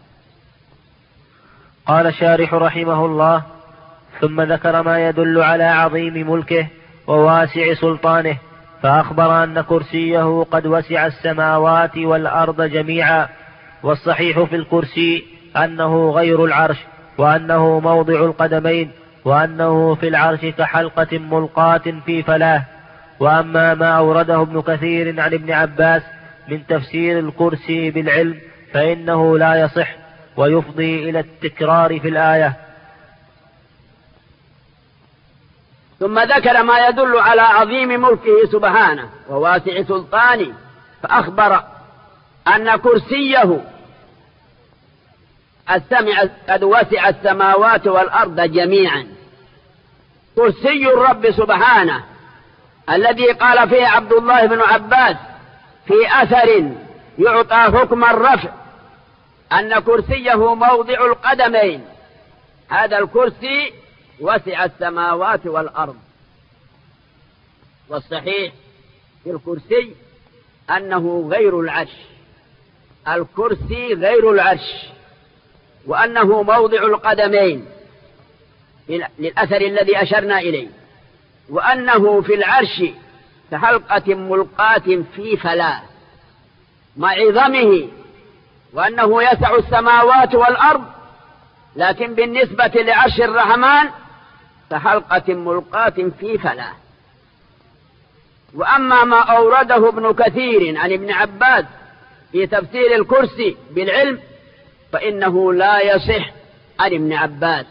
قال الشارح رحمه الله: ثم ذكر ما يدل على عظيم ملكه وواسع سلطانه، فأخبر أن كرسيه قد وسع السماوات والأرض جميعا. والصحيح في الكرسي أنه غير العرش، وأنه موضع القدمين، وأنه في العرش كحلقة ملقاة في فلاه. وأما ما أورده ابن كثير عن ابن عباس من تفسير الكرسي بالعلم فإنه لا يصح، ويفضي إلى التكرار في الآية. ثم ذكر ما يدل على عظيم ملكه سبحانه وواسع سلطانه، فأخبر أن كرسيه السمع قد وسع السماوات والأرض جميعا. كرسي الرب سبحانه الذي قال فيه عبد الله بن عباس في أثر يعطى حكم الرفع أن كرسيه موضع القدمين. هذا الكرسي وسع السماوات والأرض. والصحيح في الكرسي أنه غير العرش، الكرسي غير العرش، وأنه موضع القدمين للأثر الذي أشرنا إليه، وأنه في العرش كحلقة ملقاة في فلاة مع عظمه، وأنه يسع السماوات والأرض، لكن بالنسبة لعرش الرحمن كحلقة ملقاة في فلاة. وأما ما أورده ابن كثير عن ابن عباس في تفسير الكرسي بالعلم فإنه لا يصح عن ابن عباس.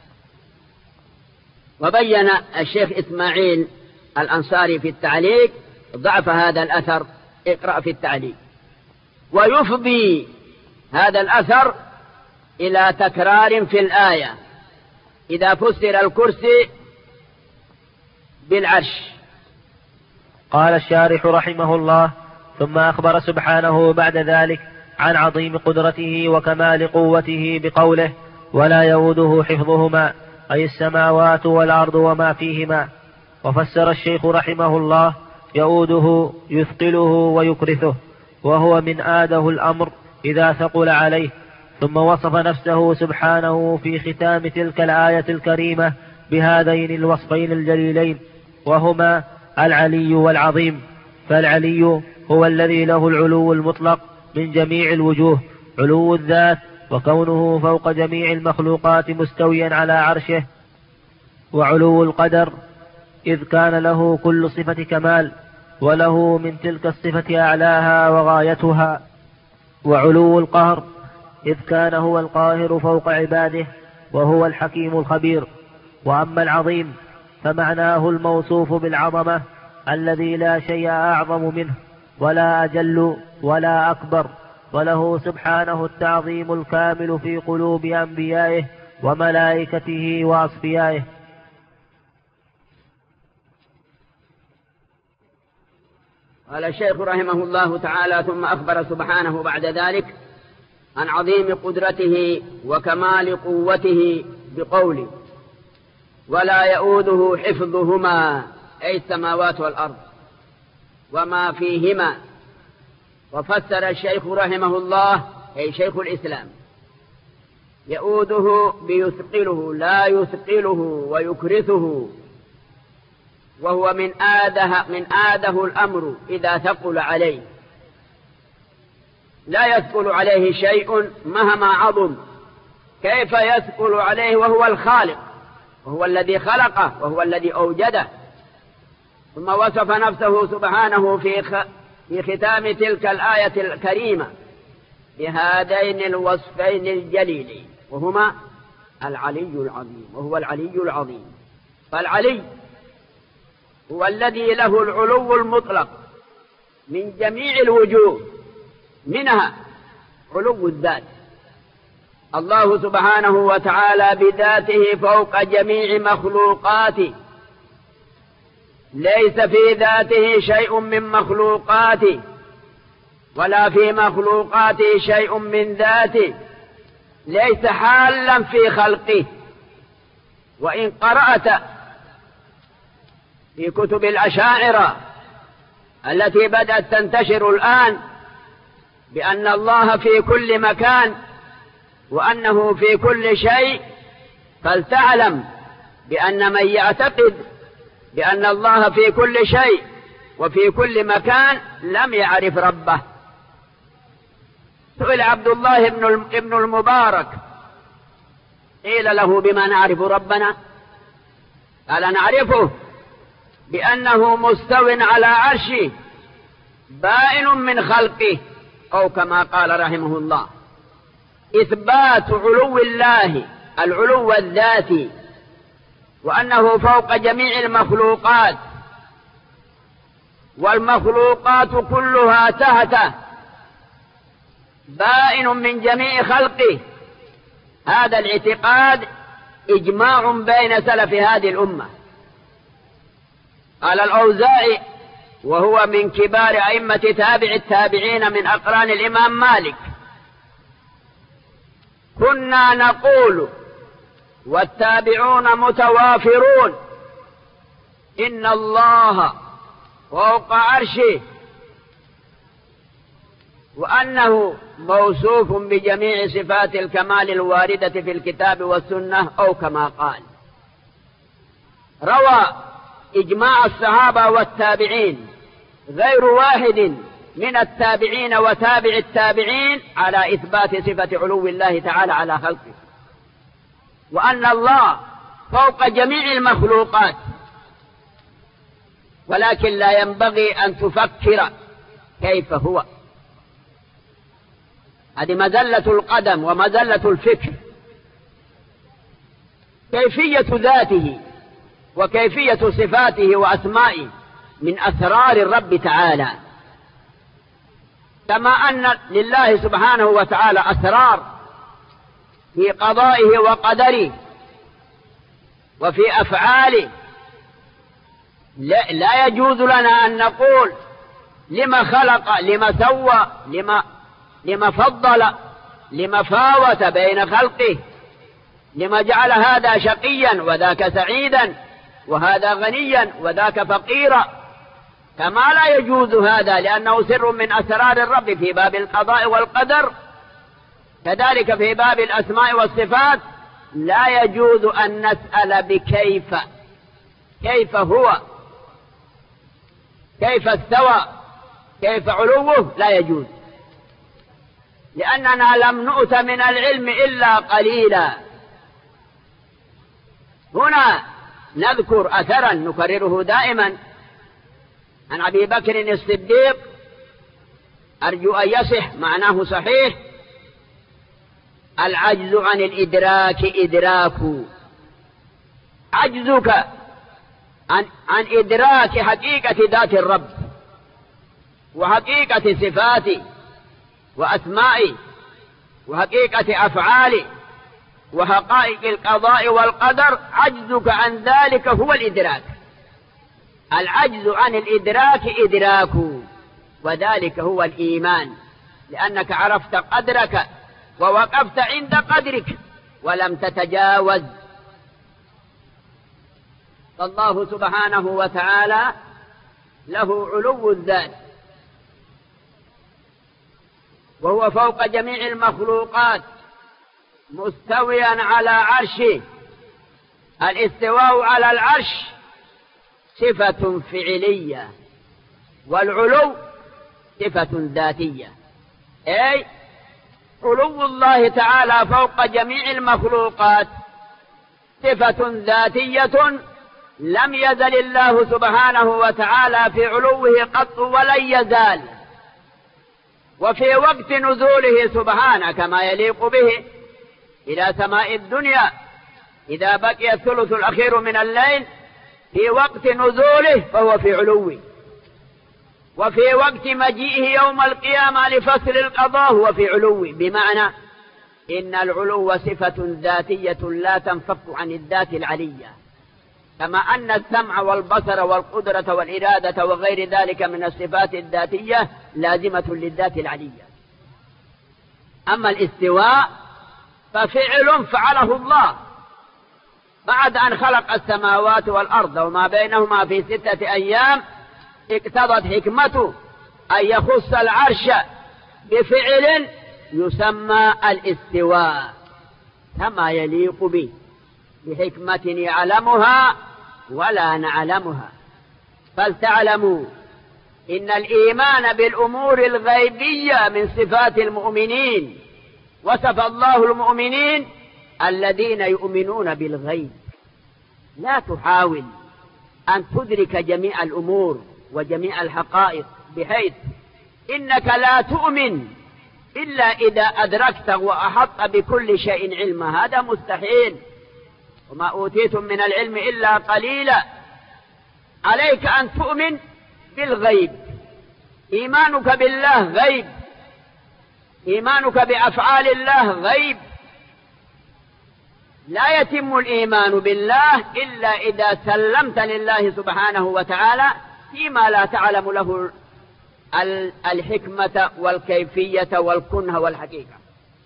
وبين الشيخ إسماعيل الأنصاري في التعليق ضعف هذا الأثر، اقرأ في التعليق. ويفضي هذا الأثر إلى تكرار في الآية إذا فسر الكرسي بالعرش. قال الشارح رحمه الله: ثم أخبر سبحانه بعد ذلك عن عظيم قدرته وكمال قوته بقوله: ولا يؤوده حفظهما، أي السماوات والأرض وما فيهما. وفسر الشيخ رحمه الله: يؤوده يثقله ويكرثه، وهو من آده الأمر إذا ثقل عليه. ثم وصف نفسه سبحانه في ختام تلك الآية الكريمة بهذين الوصفين الجليلين، وهما العلي والعظيم. فالعلي هو الذي له العلو المطلق من جميع الوجوه، علو الذات وكونه فوق جميع المخلوقات مستويا على عرشه، وعلو القدر إذ كان له كل صفة كمال، وله من تلك الصفة أعلاها وغايتها، وعلو القهر إذ كان هو القاهر فوق عباده، وهو الحكيم الخبير. وأما العظيم فمعناه الموصوف بالعظمة الذي لا شيء أعظم منه ولا أجل ولا أكبر، وله سبحانه التعظيم الكامل في قلوب أنبيائه وملائكته وأصفيائه. قال الشيخ رحمه الله تعالى: ثم أخبر سبحانه بعد ذلك عن عظيم قدرته وكمال قوته بقوله: ولا يؤوده حفظهما، أي السماوات والأرض وما فيهما. وفسر الشيخ رحمه الله، أي شيخ الإسلام، يؤوده بيثقله، لا يثقله ويكرثه، وهو من آده, من آده الأمر إذا ثقل عليه، لا يثقل عليه شيء مهما عظم. كيف يثقل عليه وهو الخالق، وهو الذي خلقه، وهو الذي أوجده. ثم وصف نفسه سبحانه في في ختام تلك الآية الكريمة بهذين الوصفين الجليلين، وهما العلي العظيم، وهو العلي العظيم. فالعلي هو الذي له العلو المطلق من جميع الوجوه، منها علو الذات. الله سبحانه وتعالى بذاته فوق جميع مخلوقاته، ليس في ذاته شيء من مخلوقاته، ولا في مخلوقاته شيء من ذاته، ليس حالا في خلقه. وإن قرأت في كتب الأشاعرة التي بدأت تنتشر الآن بأن الله في كل مكان وأنه في كل شيء، فلتعلم بأن من يعتقد بأن الله في كل شيء وفي كل مكان لم يعرف ربه. سئل عبد الله بن المبارك، قيل له: بما نعرف ربنا؟ قال: نعرفه بأنه مستو على عرشه بائن من خلقه، أو كما قال رحمه الله: إثبات علو الله العلو الذاتي، وأنه فوق جميع المخلوقات، والمخلوقات كلها تحته، بائن من جميع خلقه. هذا الاعتقاد إجماع بين سلف هذه الأمة. قال الأوزاعي، وهو من كبار أئمة تابع التابعين من أقران الإمام مالك: كنا نقول والتابعون متوافرون إن الله فوق عرشه وأنه موصوف بجميع صفات الكمال الواردة في الكتاب والسنة، أو كما قال. روى إجماع الصحابة والتابعين غير واحد من التابعين وتابع التابعين على إثبات صفة علو الله تعالى على خلقه، وأن الله فوق جميع المخلوقات، ولكن لا ينبغي أن تفكر كيف هو. هذه مزلة القدم ومزلة الفكر. كيفية ذاته وكيفية صفاته وأسمائه من أسرار الرب تعالى، كما أن لله سبحانه وتعالى أسرار في قضائه وقدره وفي أفعاله. لا, لا يجوز لنا أن نقول لما خلق، لما سوى، لما, لما فضل، لما فاوت بين خلقه، لما جعل هذا شقيا وذاك سعيدا، وهذا غنيا وذاك فقيرا، كما لا يجوز هذا، لأنه سر من أسرار الرب في باب القضاء والقدر. كذلك في باب الأسماء والصفات لا يجوز أن نسأل بكيف، كيف هو، كيف استوى، كيف علوه، لا يجوز، لأننا لم نؤت من العلم إلا قليلا. هنا نذكر أثرا نكرره دائما عن أبي بكر الصديق، أرجو أن يصح معناه صحيح: العجز عن الإدراك إدراك. عجزك عن, عن إدراك حقيقة ذات الرب وحقيقة صفاته وأسمائه وحقيقة أفعاله وحقائق القضاء والقدر، عجزك عن ذلك هو الإدراك. العجز عن الإدراك إدراك، وذلك هو الإيمان، لأنك عرفت قدرك ووقفت عند قدرك ولم تتجاوز. فالله سبحانه وتعالى له علو الذات، وهو فوق جميع المخلوقات مستويا على عرشه. الاستواء على العرش صفة فعلية، والعلو صفة ذاتية، أي علو الله تعالى فوق جميع المخلوقات صفة ذاتية لم يزل الله سبحانه وتعالى في علوه قط ولن يزال. وفي وقت نزوله سبحانه كما يليق به إلى سماء الدنيا إذا بقي الثلث الأخير من الليل، في وقت نزوله فهو في علوه، وفي وقت مجيئه يوم القيامة لفصل القضاء هو في علوه. بمعنى إن العلو صفة ذاتية لا تنفك عن الذات العلية، كما أن السمع والبصر والقدرة والإرادة وغير ذلك من الصفات الذاتية لازمة للذات العلية. أما الاستواء ففعل فعله الله بعد أن خلق السماوات والأرض وما بينهما في ستة أيام. اقتضت حكمته أن يخص العرش بفعل يسمى الاستواء كما يليق به، بحكمة يعلمها ولا نعلمها. فلتعلموا إن الإيمان بالأمور الغيبية من صفات المؤمنين. وصف الله المؤمنين الذين يؤمنون بالغيب. لا تحاول أن تدرك جميع الأمور وجميع الحقائق، بحيث إنك لا تؤمن إلا إذا أدركت وأحط بكل شيء علما، هذا مستحيل. وما أوتيتم من العلم إلا قليلا. عليك أن تؤمن بالغيب. إيمانك بالله غيب، إيمانك بأفعال الله غيب. لا يتم الإيمان بالله إلا إذا سلمت لله سبحانه وتعالى فيما لا تعلم له الحكمة والكيفية والكنه والحقيقة.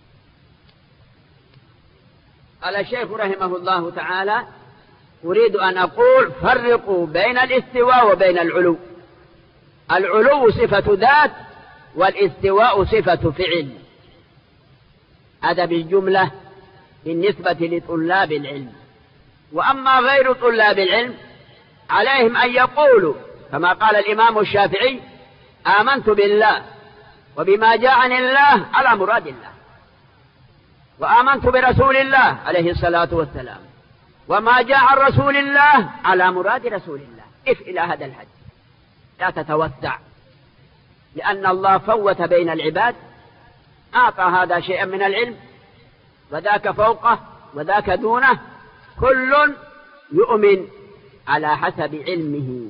قال الشيخ رحمه الله تعالى: أريد أن أقول فرقوا بين الاستواء وبين العلو. العلو صفة ذات والاستواء صفة فعل. هذا بالجملة بالنسبة لطلاب العلم. وأما غير طلاب العلم عليهم أن يقولوا كما قال الإمام الشافعي: آمنت بالله وبما جاء عن الله على مراد الله، وآمنت برسول الله عليه الصلاة والسلام وما جاء عن رسول الله على مراد رسول الله. إف إلى هذا الحد، لا تتوسع، لأن الله فوت بين العباد، أعطى هذا شيئا من العلم وذاك فوقه وذاك دونه، كل يؤمن على حسب علمه.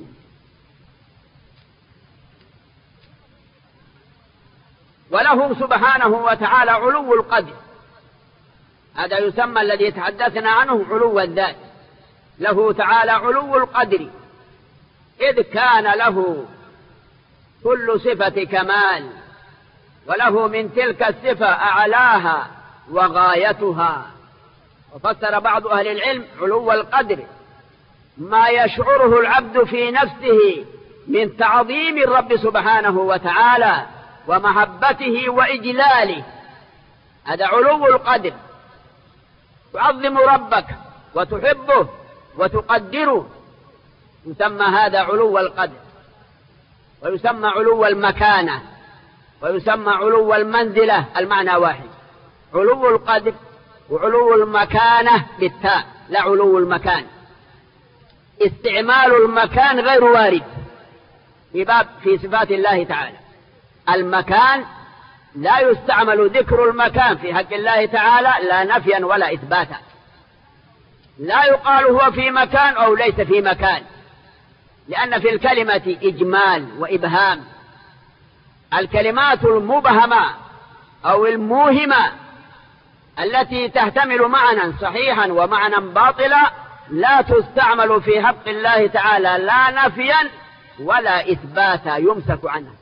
وله سبحانه وتعالى علو القدر، هذا يسمى الذي تحدثنا عنه علو الذات. له تعالى علو القدر، إذ كان له كل صفة كمال، وله من تلك الصفة أعلاها وغايتها. وفسر بعض أهل العلم علو القدر ما يشعره العبد في نفسه من تعظيم الرب سبحانه وتعالى ومحبته وإجلاله، هذا علو القدر. تعظم ربك وتحبه وتقدره، يسمى هذا علو القدر. ويسمى علو المكانة، ويسمى علو المنزلة، المعنى واحد. علو القدر وعلو المكانة بالتاء، لا علو المكان. استعمال المكان غير وارد في باب في صفات الله تعالى. المكان لا يستعمل ذكر المكان في حق الله تعالى لا نفيا ولا إثباتا. لا يقال هو في مكان أو ليس في مكان، لأن في الكلمة إجمال وإبهام. الكلمات المبهمة أو الموهمة التي تحتمل معنى صحيحا ومعنى باطلا لا تستعمل في حق الله تعالى لا نفيا ولا إثباتا، يمسك عنها.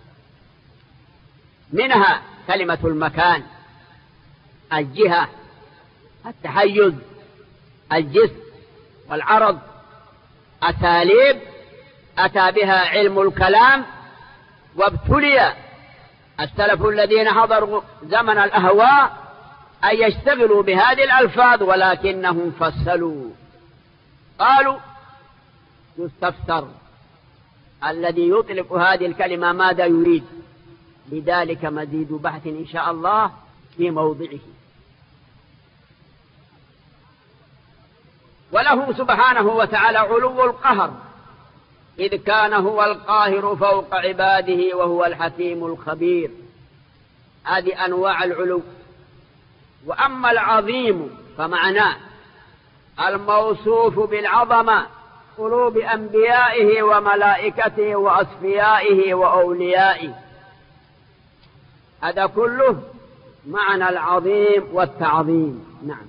منها كلمة المكان، الجهة، التحيز، الجسم والعرض، أساليب أتى بها علم الكلام. وابتلي السلف الذين حضروا زمن الأهواء أن يشتغلوا بهذه الألفاظ، ولكنهم فصلوا، قالوا يستفسر الذي يطلق هذه الكلمة ماذا يريد، لذلك مزيد بحث إن شاء الله في موضعه. وله سبحانه وتعالى علو القهر، إذ كان هو القاهر فوق عباده وهو الحكيم الخبير. هذه أنواع العلو. وأما العظيم فمعناه الموصوف بالعظمة قلوب أنبيائه وملائكته وأصفيائه وأوليائه، هذا كله معنى العظيم والتعظيم. نعم.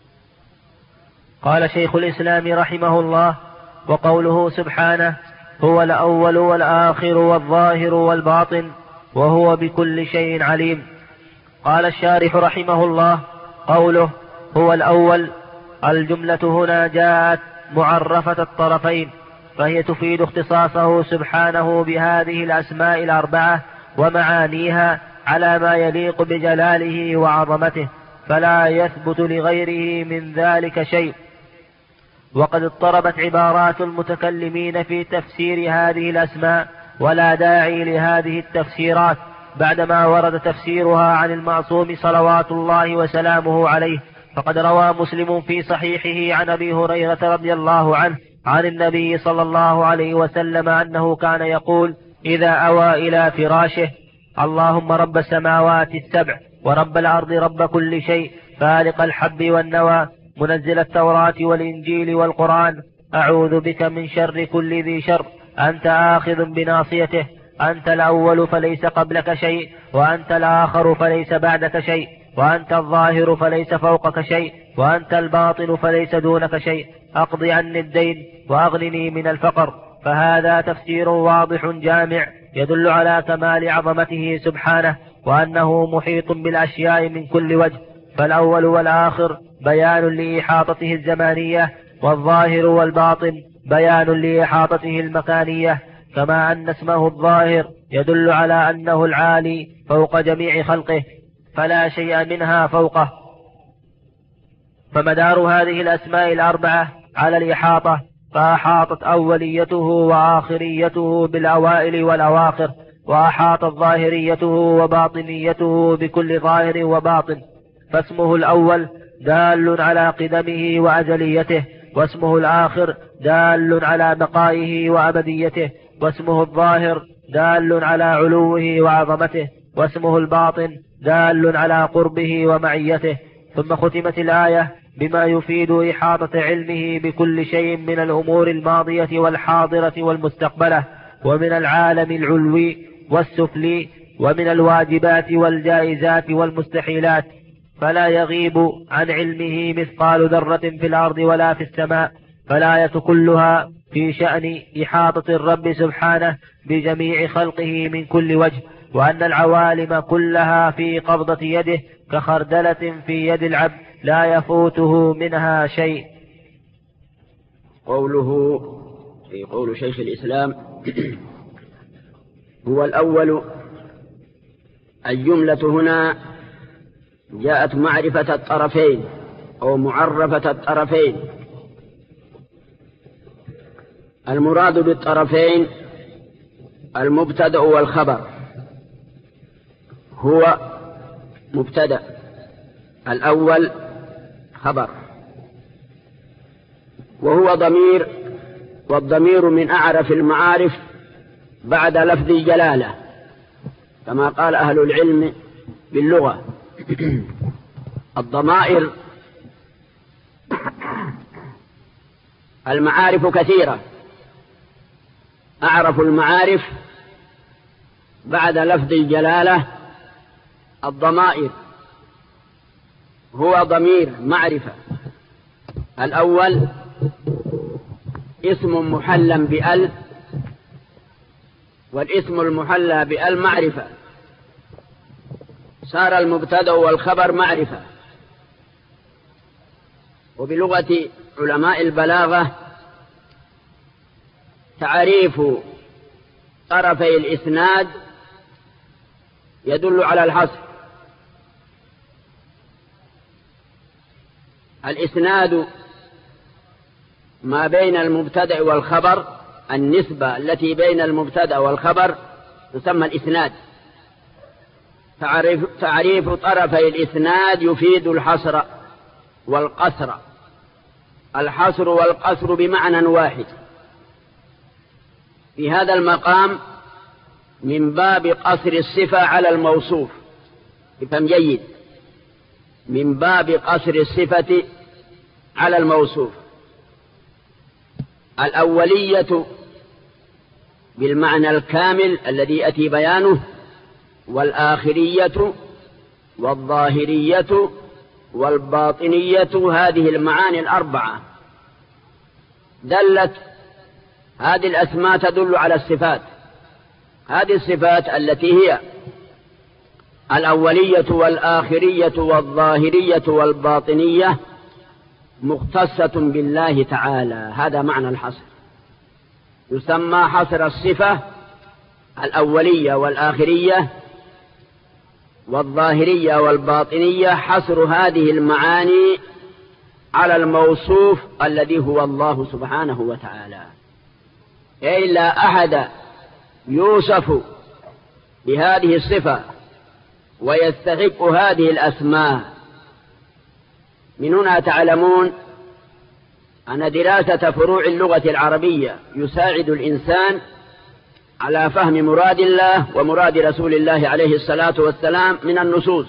قال شيخ الإسلام رحمه الله: وقوله سبحانه: هو الأول والآخر والظاهر والباطن وهو بكل شيء عليم. قال الشارح رحمه الله: قوله هو الأول، الجملة هنا جاءت معرفة الطرفين، فهي تفيد اختصاصه سبحانه بهذه الأسماء الأربعة ومعانيها على ما يليق بجلاله وعظمته، فلا يثبت لغيره من ذلك شيء. وقد اضطربت عبارات المتكلمين في تفسير هذه الأسماء، ولا داعي لهذه التفسيرات بعدما ورد تفسيرها عن المعصوم صلوات الله وسلامه عليه. فقد روى مسلم في صحيحه عن أبي هريرة رضي الله عنه عن النبي صلى الله عليه وسلم أنه كان يقول إذا أوى إلى فراشه: اللهم رب السماوات السبع ورب الأرض رب كل شيء فالق الحب والنوى منزل التوراة والإنجيل والقرآن، أعوذ بك من شر كل ذي شر، أنت آخذ بناصيته، أنت الأول فليس قبلك شيء، وأنت الآخر فليس بعدك شيء، وأنت الظاهر فليس فوقك شيء، وأنت الباطن فليس دونك شيء، أقض عني الدين وأغنني من الفقر. فهذا تفسير واضح جامع يدل على كمال عظمته سبحانه، وأنه محيط بالأشياء من كل وجه. فالأول والآخر بيان لإحاطته الزمانية، والظاهر والباطن بيان لإحاطته المكانية، كما أن اسمه الظاهر يدل على أنه العالي فوق جميع خلقه فلا شيء منها فوقه. فمدار هذه الأسماء الأربعة على الإحاطة، فأحاطت أوليته وآخريته بالأوائل والأواخر، وأحاطت ظاهريته وباطنيته بكل ظاهر وباطن. فاسمه الأول دال على قدمه وأزليته، واسمه الآخر دال على بقائه وأبديته، واسمه الظاهر دال على علوه وعظمته، واسمه الباطن دال على قربه ومعيته. ثم ختمت الآية بما يفيد إحاطة علمه بكل شيء من الأمور الماضية والحاضرة والمستقبلة، ومن العالم العلوي والسفلي، ومن الواجبات والجائزات والمستحيلات، فلا يغيب عن علمه مثقال ذرة في الأرض ولا في السماء. فالآية كلها في شأن إحاطة الرب سبحانه بجميع خلقه من كل وجه، وأن العوالم كلها في قبضة يده كخردلة في يد العبد لا يفوته منها شيء. قوله في قول شيخ الإسلام هو الأول. الجملة هنا جاءت معرفة الطرفين أو معرفة الطرفين. المراد بالطرفين المبتدأ والخبر. هو مبتدأ، الأول خبر، وهو ضمير، والضمير من أعرف المعارف بعد لفظ الجلالة كما قال أهل العلم باللغة. الضمائر المعارف كثيرة، أعرف المعارف بعد لفظ الجلالة الضمائر. هو ضمير معرفة. الأول اسم محلى بأل، والاسم المحلى بأل معرفة، صار المبتدأ والخبر معرفة. وبلغة علماء البلاغة تعريف طرفي الإسناد يدل على الحصر. الإسناد ما بين المبتدأ والخبر، النسبة التي بين المبتدأ والخبر تسمى الإسناد. تعريف, تعريف طرفي الإسناد يفيد الحصر والقصر. الحصر والقصر بمعنى واحد. في هذا المقام من باب قصر الصفة على الموصوف، افهم جيد، من باب قصر الصفة على الموصوف. الأولية بالمعنى الكامل الذي يأتي بيانه، والآخرية والظاهرية والباطنية، هذه المعاني الأربعة دلت. هذه الأسماء تدل على الصفات. هذه الصفات التي هي الأولية والآخرية والظاهرية والباطنية مختصة بالله تعالى. هذا معنى الحصر. يسمى حصر الصفة الأولية والآخرية والظاهرية والباطنية، حصر هذه المعاني على الموصوف الذي هو الله سبحانه وتعالى. أي لا أحد يوصف بهذه الصفة ويستحق هذه الأسماء. من هنا تعلمون أن دراسة فروع اللغة العربية يساعد الإنسان على فهم مراد الله ومراد رسول الله عليه الصلاة والسلام من النصوص،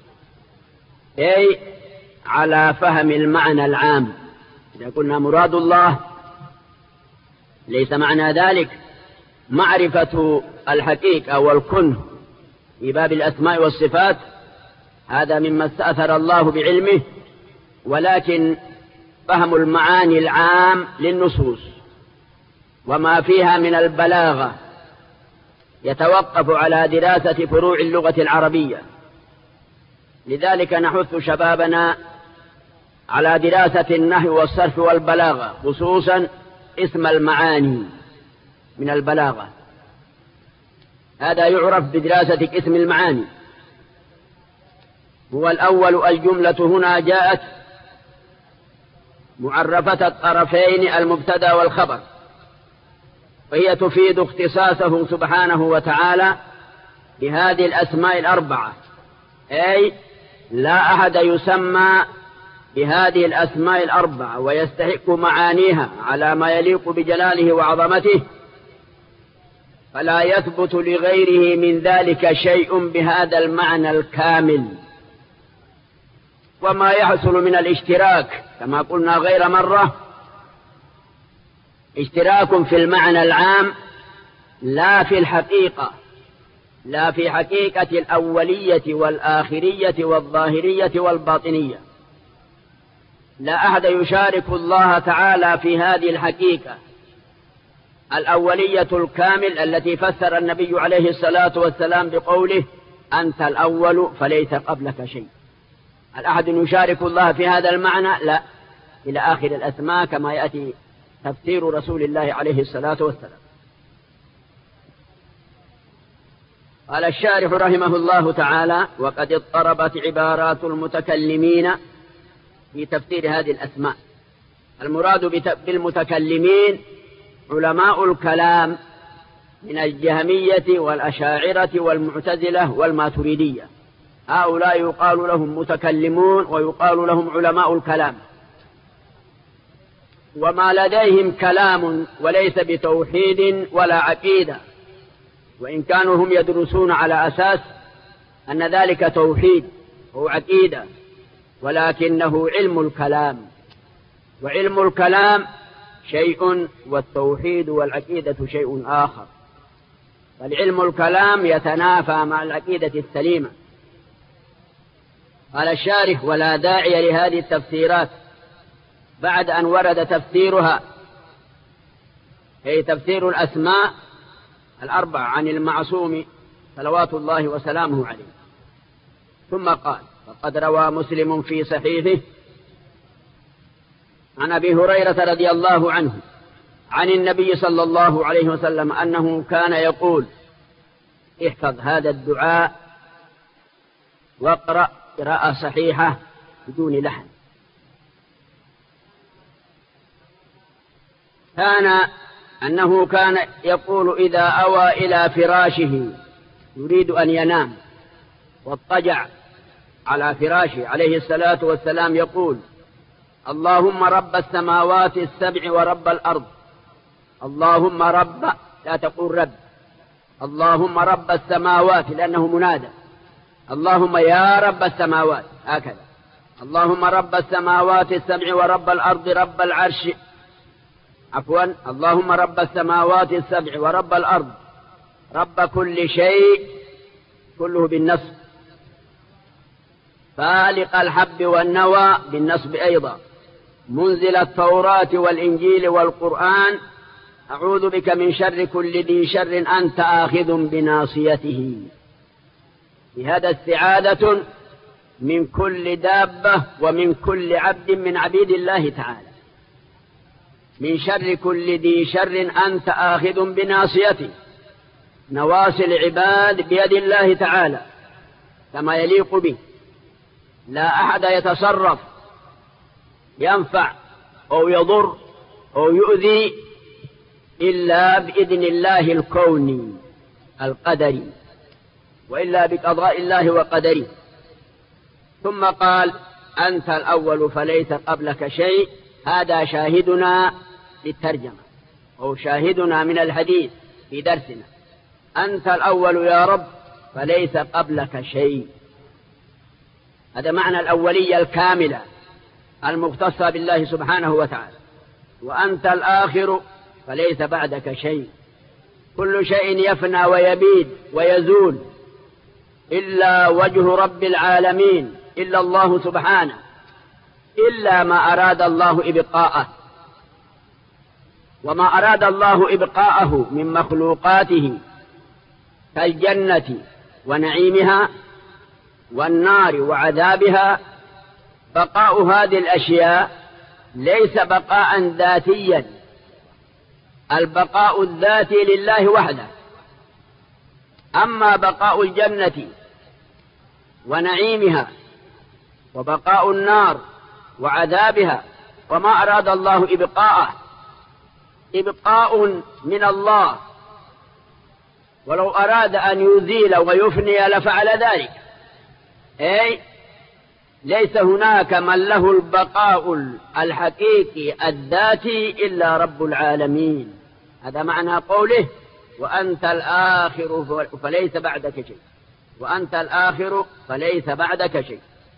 أي على فهم المعنى العام. إذا قلنا مراد الله ليس معنى ذلك معرفة الحقيقة والكنه في باب الأسماء والصفات، هذا مما استأثر الله بعلمه، ولكن فهم المعاني العام للنصوص وما فيها من البلاغة يتوقف على دراسة فروع اللغة العربية. لذلك نحث شبابنا على دراسة النحو والصرف والبلاغة، خصوصا اسم المعاني من البلاغة. هذا يعرف بدراسة قسم المعاني. هو الأول الجملة هنا جاءت معرفة الطرفين المبتدأ والخبر، وهي تفيد اختصاصه سبحانه وتعالى بهذه الأسماء الأربعة، أي لا أحد يسمى بهذه الأسماء الأربعة ويستحق معانيها على ما يليق بجلاله وعظمته، فلا يثبت لغيره من ذلك شيء بهذا المعنى الكامل. وما يحصل من الاشتراك كما قلنا غير مرة اشتراك في المعنى العام لا في الحقيقة، لا في حقيقة الأولية والآخرية والظاهرية والباطنية. لا أحد يشارك الله تعالى في هذه الحقيقة الأولية الكامل التي فسر النبي عليه الصلاة والسلام بقوله أنت الأول فليس قبلك شيء. هل أحد يشارك الله في هذا المعنى؟ لا، إلى آخر الأسماء كما يأتي تفسير رسول الله عليه الصلاة والسلام. قال الشارح رحمه الله تعالى: وقد اضطربت عبارات المتكلمين في تفسير هذه الأسماء. المراد بالمتكلمين علماء الكلام من الجهمية والأشاعرة والمعتزلة والماتريدية، هؤلاء يقال لهم متكلمون ويقال لهم علماء الكلام. وما لديهم كلام وليس بتوحيد ولا عقيدة، وإن كانوا هم يدرسون على أساس أن ذلك توحيد أو عقيدة، ولكنه علم الكلام، وعلم الكلام شيء والتوحيد والعقيدة شيء آخر. فالعلم الكلام يتنافى مع العقيدة السليمة. قال الشارح: ولا داعي لهذه التفسيرات بعد أن ورد تفسيرها، أي تفسير الأسماء الأربع عن المعصوم صلوات الله وسلامه عليه. ثم قال: فقد روى مسلم في صحيحه عن أبي هريرة رضي الله عنه عن النبي صلى الله عليه وسلم أنه كان يقول: احفظ هذا الدعاء واقرأ قراءة صحيحة بدون لحن. كان أنه كان يقول إذا أوى إلى فراشه يريد أن ينام واضطجع على فراشه عليه الصلاة والسلام يقول: اللهم رب السماوات السبع ورب الأرض، اللهم رب، لا تقول رب، اللهم رب السماوات لأنه منادى، اللهم يا رب السماوات، هكذا، اللهم رب السماوات السبع ورب الأرض رب العرش، عفوا، اللهم رب السماوات السبع ورب الأرض رب كل شيء، كله بالنصب، فالق الحب والنوى بالنصب أيضا، منزل التوراة والإنجيل والقرآن، أعوذ بك من شر كل ذي شر أنت آخذ بناصيته. بهذا استعاذة من كل دابة ومن كل عبد من عبيد الله تعالى، من شر كل ذي شر أنت آخذ بناصيته. نواصي العباد بيد الله تعالى كما يليق به، لا أحد يتصرف ينفع أو يضر أو يؤذي إلا بإذن الله الكوني القدري، وإلا بقضاء الله وقدره. ثم قال: أنت الأول فليس قبلك شيء. هذا شاهدنا للترجمة أو شاهدنا من الحديث في درسنا. أنت الأول يا رب فليس قبلك شيء، هذا معنى الأولية الكاملة المختصة بالله سبحانه وتعالى. وأنت الآخر فليس بعدك شيء، كل شيء يفنى ويبيد ويزول إلا وجه رب العالمين، إلا الله سبحانه، إلا ما أراد الله إبقاءه. وما أراد الله إبقاءه من مخلوقاته كالجنة ونعيمها والنار وعذابها، بقاء هذه الأشياء ليس بقاء ذاتيا، البقاء الذاتي لله وحده، أما بقاء الجنة ونعيمها وبقاء النار وعذابها وما أراد الله إبقاءه إبقاء من الله، ولو أراد أن يزيل ويفني لفعل ذلك، أي ليس هناك من له البقاء الحقيقي الذاتي إلا رب العالمين. هذا معنى قوله وأنت الآخر فليس بعدك شيء، وأنت الآخر فليس بعدك شيء.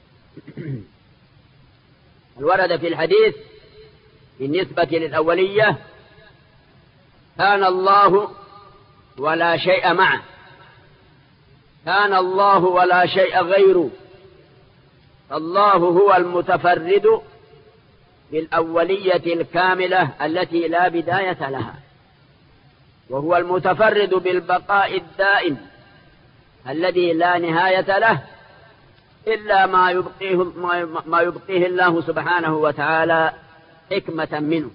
الورد في الحديث بالنسبة للأولية كان الله ولا شيء معه، كان الله ولا شيء غيره. الله هو المتفرد بالأولية الكاملة التي لا بداية لها، وهو المتفرد بالبقاء الدائم الذي لا نهاية له إلا ما يبقيه, ما يبقيه الله سبحانه وتعالى حكمة منه.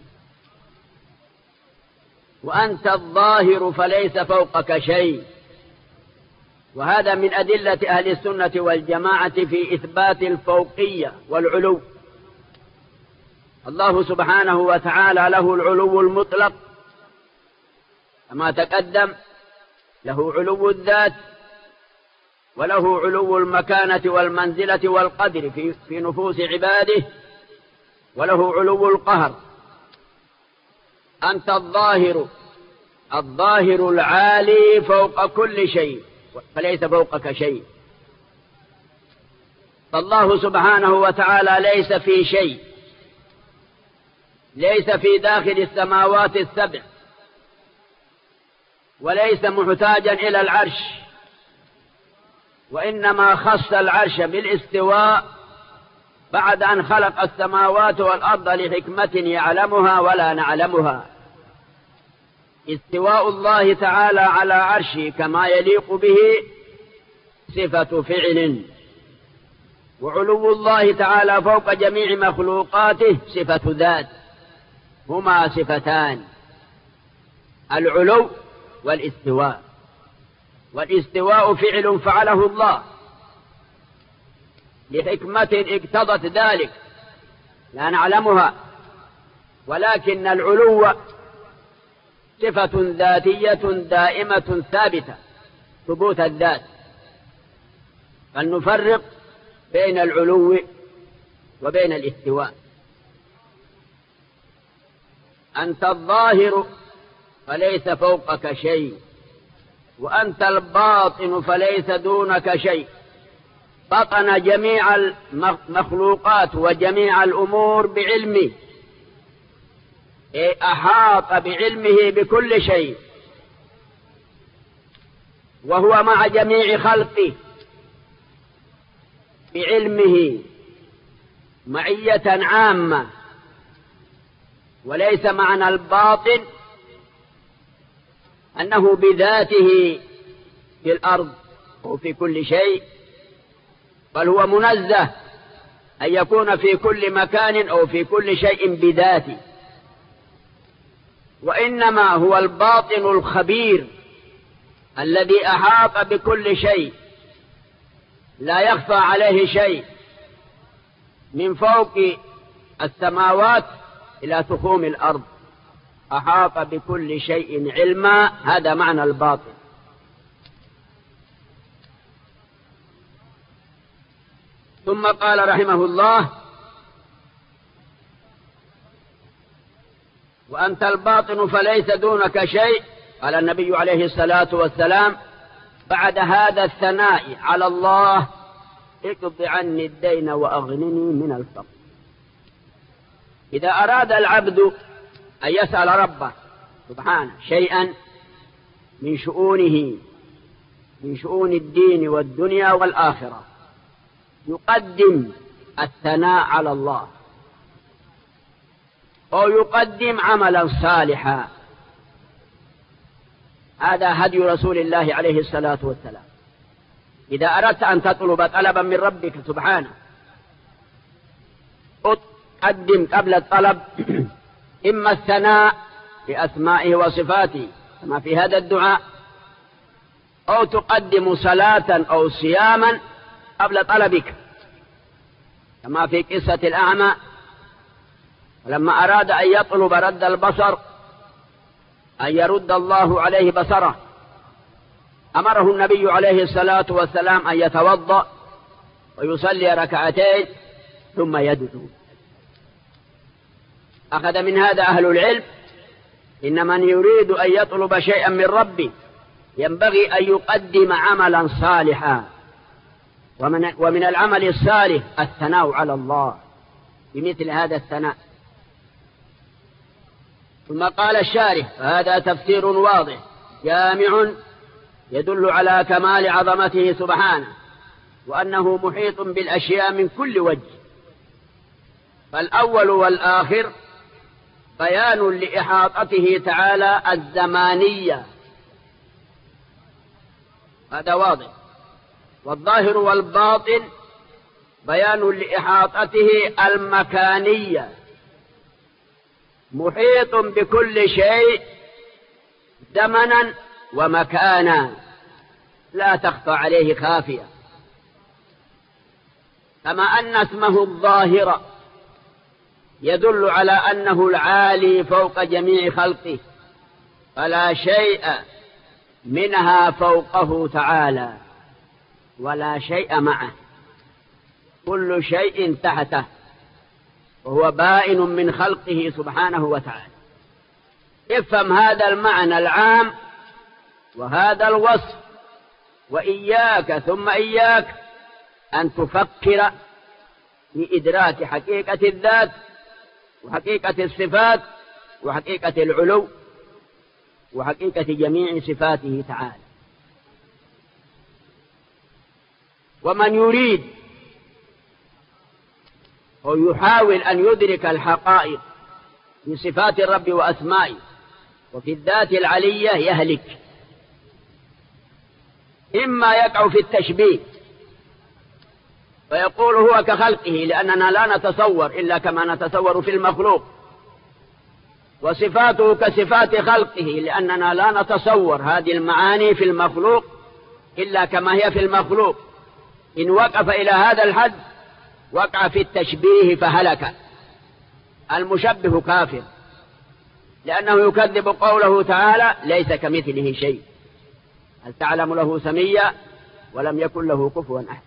وأنت الظاهر فليس فوقك شيء، وهذا من أدلة أهل السنة والجماعة في إثبات الفوقية والعلو. الله سبحانه وتعالى له العلو المطلق كما تقدم، له علو الذات وله علو المكانة والمنزلة والقدر في, في نفوس عباده، وله علو القهر. أنت الظاهر، الظاهر العالي فوق كل شيء فليس فوقك شيء. فالله سبحانه وتعالى ليس في شيء، ليس في داخل السماوات السبع، وليس محتاجا إلى العرش، وإنما خص العرش بالاستواء بعد أن خلق السماوات والأرض لحكمة يعلمها ولا نعلمها. استواء الله تعالى على عرشه كما يليق به صفة فعل، وعلو الله تعالى فوق جميع مخلوقاته صفة ذات، هما صفتان، العلو والاستواء. والاستواء فعل فعله الله لحكمة اقتضت ذلك لا نعلمها، ولكن العلو صفة ذاتية دائمة ثابتة ثبوت الذات. فلنفرق بين العلو وبين الاستواء. أنت الظاهر فليس فوقك شيء، وأنت الباطن فليس دونك شيء. بطن جميع المخلوقات وجميع الأمور بعلمه، أحاط بعلمه بكل شيء، وهو مع جميع خلقه بعلمه معية عامة. وليس معنى الباطن أنه بذاته في الأرض وفي كل شيء، بل هو منزه أن يكون في كل مكان أو في كل شيء بذاته، وإنما هو الباطن الخبير الذي أحاط بكل شيء لا يخفى عليه شيء من فوق السماوات إلى تخوم الأرض، أحاط بكل شيء علما. هذا معنى الباطن. ثم قال رحمه الله وأنت الباطن فليس دونك شيء. قال النبي عليه الصلاة والسلام بعد هذا الثناء على الله اقض عني الدين وأغنني من الفقر. إذا أراد العبد أن يسأل ربه سبحانه شيئا من شؤونه من شؤون الدين والدنيا والآخرة يقدم الثناء على الله، أو يقدم عملا صالحا. هذا هدي رسول الله عليه الصلاة والسلام. إذا أردت أن تطلب طلبا من ربك سبحانه قدم قبل الطلب إما الثناء بأسمائه وصفاته كما في هذا الدعاء، أو تقدم صلاة أو صياما قبل طلبك، كما في قصة الأعمى لما أراد أن يطلب رد البصر أن يرد الله عليه بصره، أمره النبي عليه الصلاة والسلام أن يتوضأ ويصلي ركعتين ثم يدعو. أخذ من هذا أهل العلم إن من يريد أن يطلب شيئا من ربه ينبغي أن يقدم عملا صالحا، ومن, ومن العمل الصالح الثناء على الله بمثل هذا الثناء. ثم قال الشارح: هذا تفسير واضح جامع يدل على كمال عظمته سبحانه، وأنه محيط بالأشياء من كل وجه. فالأول والآخر بيان لإحاطته تعالى الزمانية، هذا واضح. والظاهر والباطن بيان لإحاطته المكانية، محيط بكل شيء زمنا ومكانا لا تخفى عليه خافية. كما أن اسمه الظاهر يدل على أنه العالي فوق جميع خلقه، فلا شيء منها فوقه تعالى ولا شيء معه، كل شيء تحته، وهو بائن من خلقه سبحانه وتعالى. افهم هذا المعنى العام وهذا الوصف، وإياك ثم إياك أن تفكر في إدراك حقيقة الذات وحقيقة الصفات وحقيقة العلو وحقيقة جميع صفاته تعالى. ومن يريد أو يحاول أن يدرك الحقائق في صفات الرب وأسمائه وفي الذات العلية يهلك، إما يقع في التشبيه فيقول هو كخلقه، لأننا لا نتصور إلا كما نتصور في المخلوق، وصفاته كصفات خلقه، لأننا لا نتصور هذه المعاني في المخلوق إلا كما هي في المخلوق. إن وقف إلى هذا الحد وقع في التشبيه فهلك. المشبه كافر، لأنه يكذب قوله تعالى: ليس كمثله شيء، هل تعلم له سميا ولم يكن له كفوا أحد.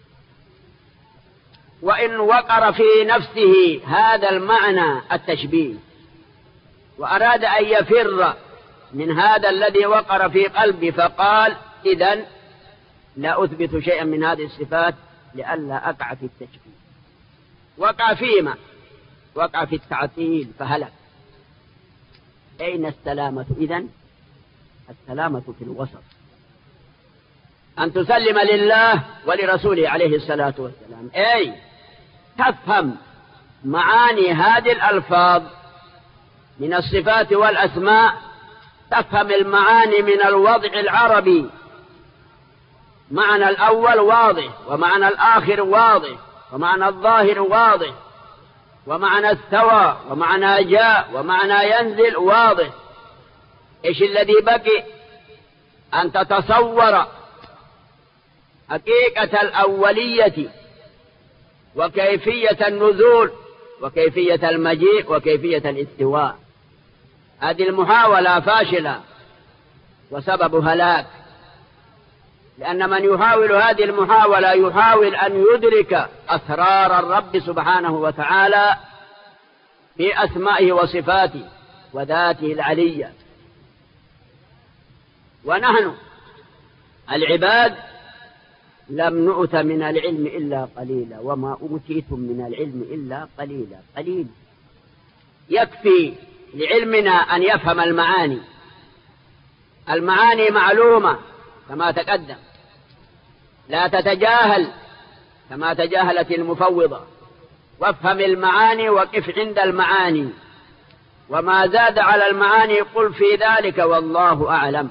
وإن وقر في نفسه هذا المعنى التشبيه وأراد أن يفر من هذا الذي وقر في قلبي فقال: إذن لا أثبت شيئا من هذه الصفات لئلا أقع في التشبيه. وقع فيما وقع في التعطيل فهلك. أين السلامة إذن؟ السلامة في الوسط، أن تسلم لله ولرسوله عليه الصلاة والسلام، أي تفهم معاني هذه الألفاظ من الصفات والأسماء، تفهم المعاني من الوضع العربي. معنى الأول واضح، ومعنى الآخر واضح، ومعنى الظاهر واضح، ومعنى استوى ومعنى جاء ومعنى ينزل واضح. إيش الذي بقي؟ أن تتصور حقيقة الأولية وكيفية النزول وكيفية المجيء وكيفية الاستواء. هذه المحاولة فاشلة وسبب هلاك، لأن من يحاول هذه المحاولة يحاول أن يدرك أسرار الرب سبحانه وتعالى في أسمائه وصفاته وذاته العلية. ونحن العباد لم نؤت من العلم إلا قليلا، وما أوتيتم من العلم إلا قليلا. قليل يكفي لعلمنا أن يفهم المعاني. المعاني معلومة كما تقدم، لا تتجاهل كما تجاهلت المفوضة. وافهم المعاني وقف عند المعاني، وما زاد على المعاني قل في ذلك والله أعلم.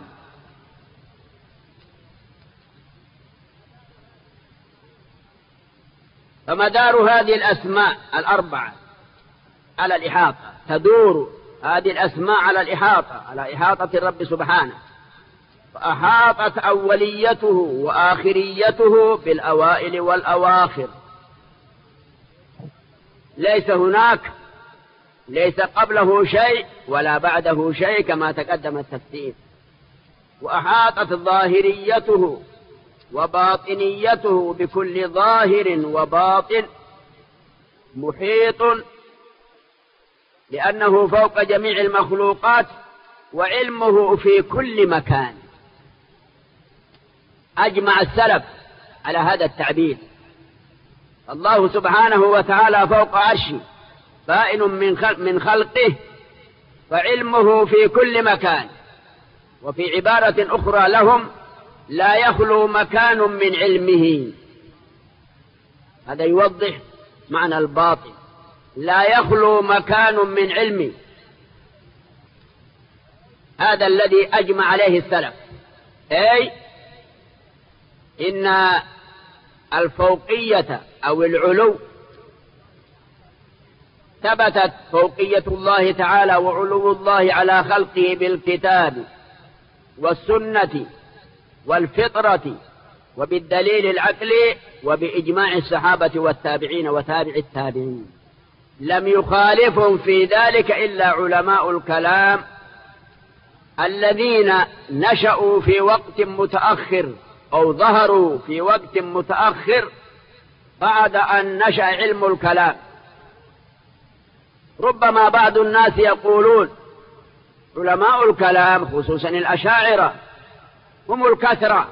فمدار هذه الأسماء الأربعة على الإحاطة، تدور هذه الأسماء على الإحاطة، على إحاطة الرب سبحانه. فأحاطت أوليته وآخريته بالأوائل والأواخر، ليس هناك ليس قبله شيء ولا بعده شيء كما تقدم التفسير. وأحاطت ظاهريته وباطنيته بكل ظاهر وباطن محيط، لأنه فوق جميع المخلوقات وعلمه في كل مكان. أجمع السلف على هذا التعبير. الله سبحانه وتعالى فوق عرشه بائن من خلقه، فعلمه في كل مكان. وفي عبارة أخرى لهم: لا يخلو مكان من علمه. هذا يوضح معنى الباطن، لا يخلو مكان من علمه. هذا الذي أجمع عليه السلف، أي إن الفوقية أو العلو ثبتت فوقية الله تعالى وعلو الله على خلقه بالكتاب والسنة والفطرة وبالدليل العقلي وبإجماع الصحابة والتابعين وتابع التابعين. لم يخالفهم في ذلك إلا علماء الكلام الذين نشأوا في وقت متأخر أو ظهروا في وقت متأخر بعد أن نشأ علم الكلام. ربما بعض الناس يقولون علماء الكلام خصوصا الأشاعرة هم الكثرة،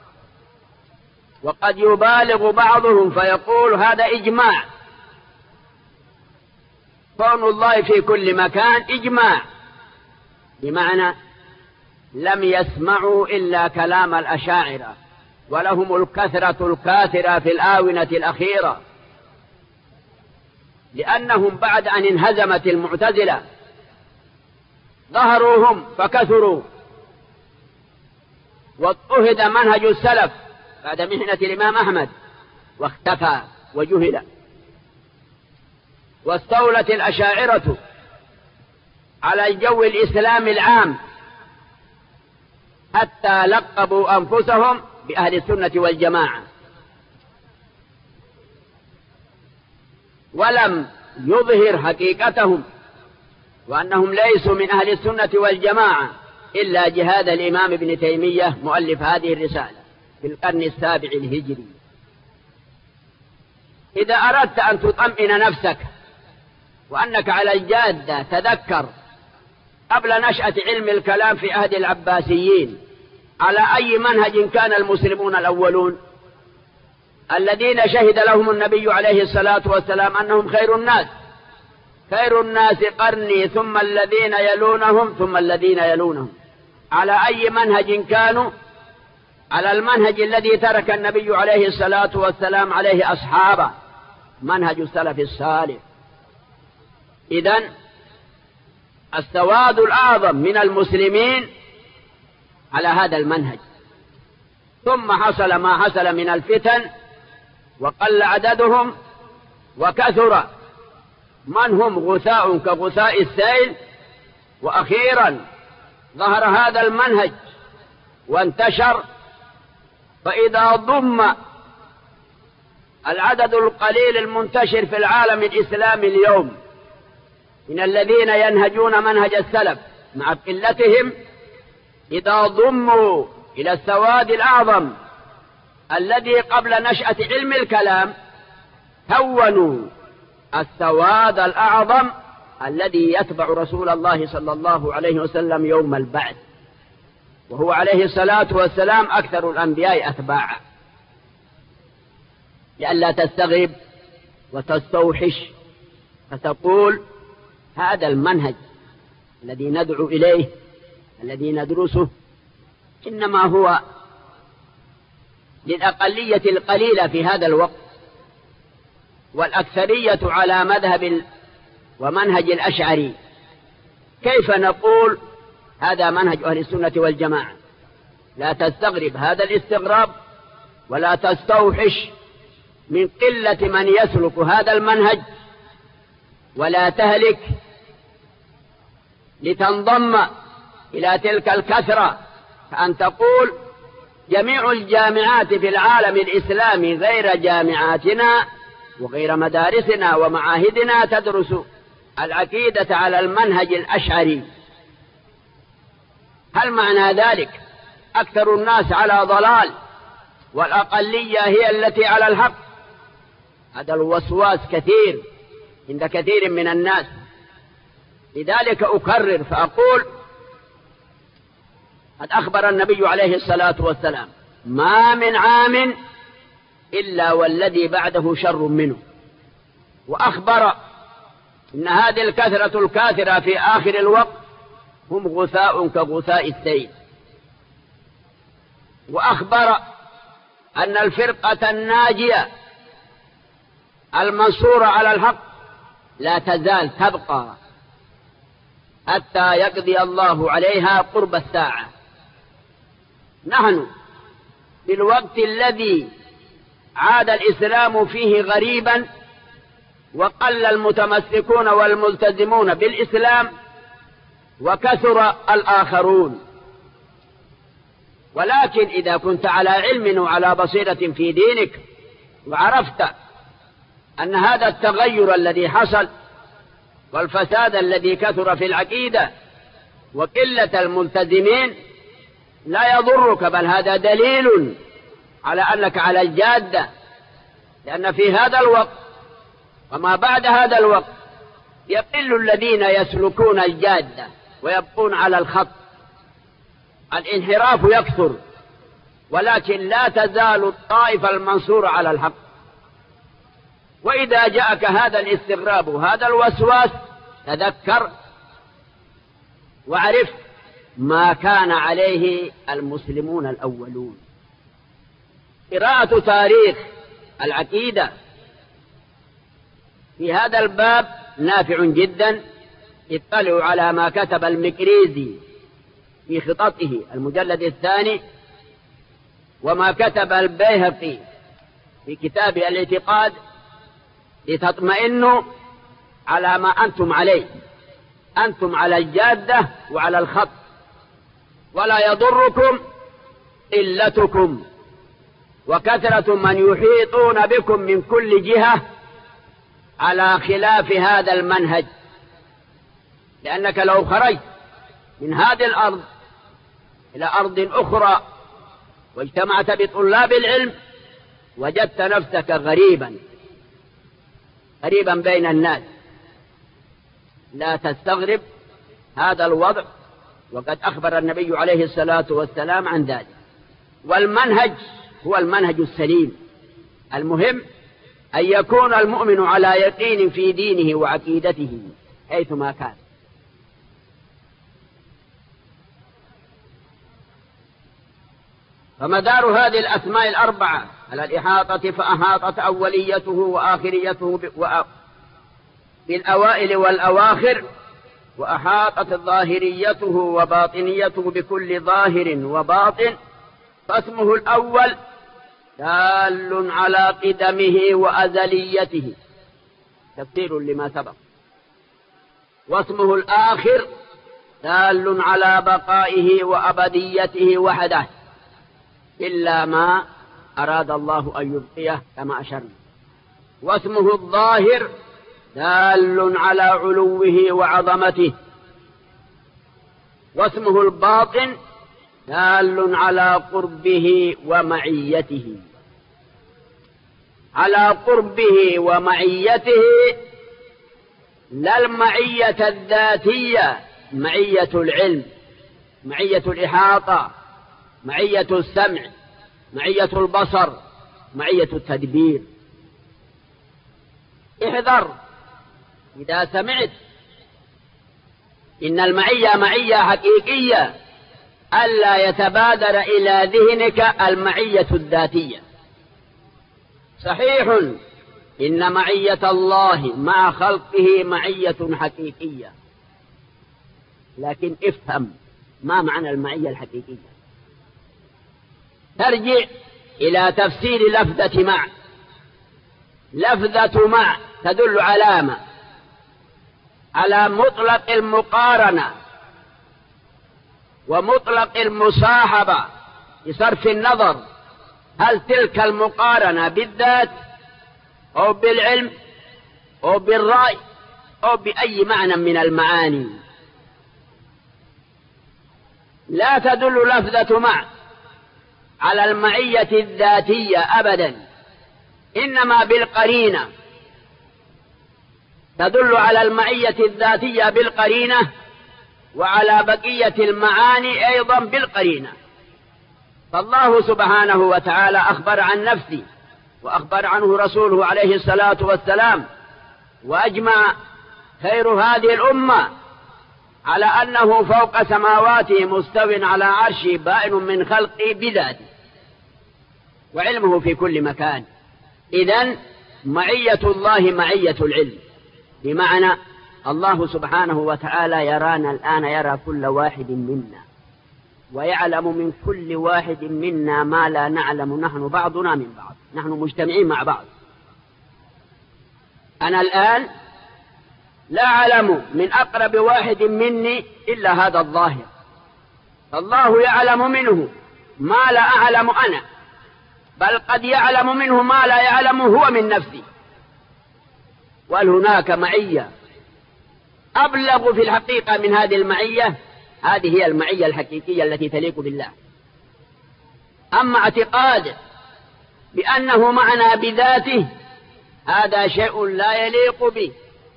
وقد يبالغ بعضهم فيقول هذا إجماع، كون الله في كل مكان إجماع، بمعنى لم يسمعوا إلا كلام الأشاعرة، ولهم الكثرة الكاثرة في الآونة الأخيرة، لأنهم بعد أن انهزمت المعتزلة ظهروا هم فكثروا، واضطهد منهج السلف بعد محنة الإمام أحمد واختفى وجهل، واستولت الأشاعرة على الجو الإسلامي العام حتى لقبوا أنفسهم بأهل السنة والجماعة، ولم يظهر حقيقتهم وأنهم ليسوا من أهل السنة والجماعة إلا جهاد الإمام ابن تيمية مؤلف هذه الرسالة في القرن السابع الهجري. إذا أردت أن تطمئن نفسك وأنك على الجادة، تذكر قبل نشأة علم الكلام في عهد العباسيين على أي منهج كان المسلمون الأولون الذين شهد لهم النبي عليه الصلاة والسلام أنهم خير الناس، خير الناس قرني ثم الذين يلونهم ثم الذين يلونهم. على أي منهج كانوا؟ على المنهج الذي ترك النبي عليه الصلاة والسلام عليه أصحابه، منهج السلف الصالح. إذن السواد الأعظم من المسلمين على هذا المنهج، ثم حصل ما حصل من الفتن وقل عددهم وكثر من هم غثاء كغثاء السيل، وأخيرا ظهر هذا المنهج وانتشر. فإذا ضم العدد القليل المنتشر في العالم الإسلامي اليوم من الذين ينهجون منهج السلف مع قلتهم، إذا ضموا إلى السواد الأعظم الذي قبل نشأة علم الكلام، كونوا السواد الأعظم الذي يتبع رسول الله صلى الله عليه وسلم يوم البعث، وهو عليه الصلاة والسلام أكثر الأنبياء أتباعا. لئلا تستغرب وتستوحش فتقول هذا المنهج الذي ندعو إليه الذي ندرسه إنما هو للأقلية القليلة في هذا الوقت، والأكثرية على مذهب ومنهج الأشعري. كيف نقول هذا منهج أهل السنة والجماعة؟ لا تستغرب هذا الاستغراب، ولا تستوحش من قلة من يسلك هذا المنهج، ولا تهلك لتنضم إلى تلك الكثرة كأن تقول جميع الجامعات في العالم الإسلامي غير جامعاتنا وغير مدارسنا ومعاهدنا تدرس العقيدة على المنهج الأشعري. هل معنى ذلك أكثر الناس على ضلال والأقلية هي التي على الحق؟ هذا الوسواس كثير عند كثير من الناس. لذلك أكرر فأقول قد أخبر النبي عليه الصلاة والسلام ما من عام إلا والذي بعده شر منه، وأخبر إن هذه الكثرة الكاثرة في آخر الوقت هم غثاء كغثاء السيل، وأخبر أن الفرقة الناجية المنصورة على الحق لا تزال تبقى حتى يقضي الله عليها قرب الساعة. نحن في الوقت الذي عاد الإسلام فيه غريبا وقل المتمسكون والملتزمون بالإسلام وكثر الآخرون، ولكن إذا كنت على علم وعلى بصيرة في دينك وعرفت أن هذا التغير الذي حصل والفساد الذي كثر في العقيدة وقلة الملتزمين لا يضرك، بل هذا دليل على أنك على الجادة، لأن في هذا الوقت وما بعد هذا الوقت يقل الذين يسلكون الجادة ويبقون على الخط، الانحراف يكثر، ولكن لا تزال الطائفة المنصورة على الحق. وإذا جاءك هذا الاستغراب وهذا الوسواس تذكر وعرف ما كان عليه المسلمون الأولون. قراءة تاريخ العقيدة في هذا الباب نافع جدا. اطلعوا على ما كتب المكريزي في خططه المجلد الثاني، وما كتب البيهقي في كتاب الاعتقاد، لتطمئنوا على ما أنتم عليه. أنتم على الجادة وعلى الخط، ولا يضركم قلتكم وكثرة من يحيطون بكم من كل جهة على خلاف هذا المنهج، لأنك لو خرجت من هذه الأرض إلى أرض أخرى واجتمعت بطلاب العلم وجدت نفسك غريبا غريبا بين الناس. لا تستغرب هذا الوضع، وقد أخبر النبي عليه الصلاة والسلام عن ذلك. والمنهج هو المنهج السليم. المهم أن يكون المؤمن على يقين في دينه وعقيدته حيثما كان. فمدار هذه الأسماء الأربعة على الإحاطة، فأحاطت أوليته وآخريته بالأوائل والأواخر، وأحاطت ظاهريته وباطنيته بكل ظاهر وباطن. فاسمه الأول دال على قدمه وأزليته، تفسير لما سبق. واسمه الآخر دال على بقائه وأبديته وحده، إلا ما أراد الله أن يبقيه كما أشرنا. واسمه الظاهر دال على علوه وعظمته. واسمه الباطن دال على قربه ومعيته. على قربه ومعيته، لا المعية الذاتية، معية العلم، معية الإحاطة، معية السمع، معية البصر، معية التدبير. احذر إذا سمعت إن المعية معية حقيقية ألا يتبادر إلى ذهنك المعية الذاتية. صحيح إن معية الله مع خلقه معية حقيقية، لكن افهم ما معنى المعية الحقيقية. ترجع إلى تفسير لفظة مع. لفظة مع تدل على ما؟ على مطلق المقارنة ومطلق المصاحبة بصرف النظر هل تلك المقارنة بالذات أو بالعلم أو بالرأي أو بأي معنى من المعاني. لا تدل لفظة مع على المعية الذاتية أبدا، إنما بالقرينة تدل على المعية الذاتية بالقرينة، وعلى بقية المعاني أيضا بالقرينة. فالله سبحانه وتعالى أخبر عن نفسه وأخبر عنه رسوله عليه الصلاة والسلام، وأجمع خير هذه الأمة على أنه فوق سماواته مستو على عرشه بائن من خلقه بذاته، وعلمه في كل مكان. إذن معية الله معية العلم، بمعنى الله سبحانه وتعالى يرانا الآن، يرى كل واحد منا، ويعلم من كل واحد منا ما لا نعلم نحن بعضنا من بعض، نحن مجتمعين مع بعض. أنا الآن لا أعلم من أقرب واحد مني إلا هذا الظاهر، الله يعلم منه ما لا أعلم أنا، بل قد يعلم منه ما لا يعلم هو من نفسه. وهل هناك معية أبلغ في الحقيقة من هذه المعية؟ هذه هي المعية الحقيقية التي تليق بالله. أما اعتقاد بأنه معنا بذاته هذا شيء لا يليق به.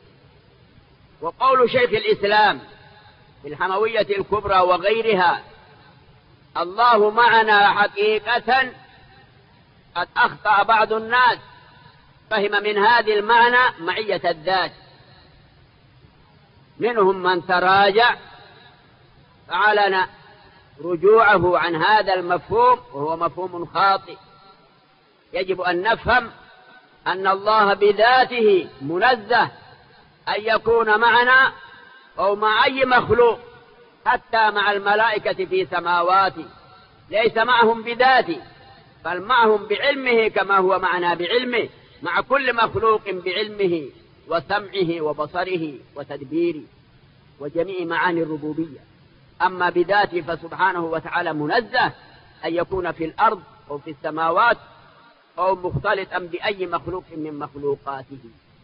وقول شيخ الإسلام في الحموية الكبرى وغيرها الله معنا حقيقة، قد أخطأ بعض الناس، فهم من هذه المعنى معية الذات، منهم من تراجع فعلن رجوعه عن هذا المفهوم، وهو مفهوم خاطئ. يجب أن نفهم أن الله بذاته منزه أن يكون معنا أو مع أي مخلوق، حتى مع الملائكة في سماواته ليس معهم بذاته، بل معهم بعلمه كما هو معنا بعلمه، مع كل مخلوق بعلمه وسمعه وبصره وتدبيره وجميع معاني الربوبية. أما بذاته فسبحانه وتعالى منزه أن يكون في الأرض أو في السماوات أو مختلطا بأي مخلوق من مخلوقاته.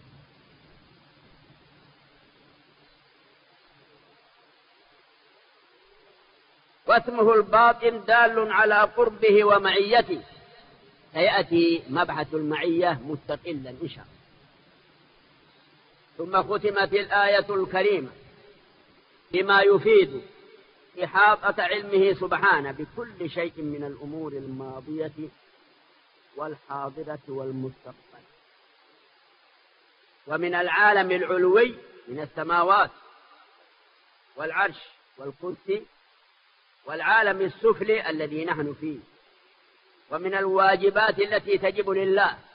واسمه الباطن دال على قربه ومعيته. سيأتي مبحث المعية مستقلا إن شاء الله. ثم ختمت الآية الكريمة بما يفيد إحاطة علمه سبحانه بكل شيء من الأمور الماضية والحاضرة والمستقبل، ومن العالم العلوي من السماوات والعرش والكرسي، والعالم السفلي الذي نحن فيه، ومن الواجبات التي تجب لله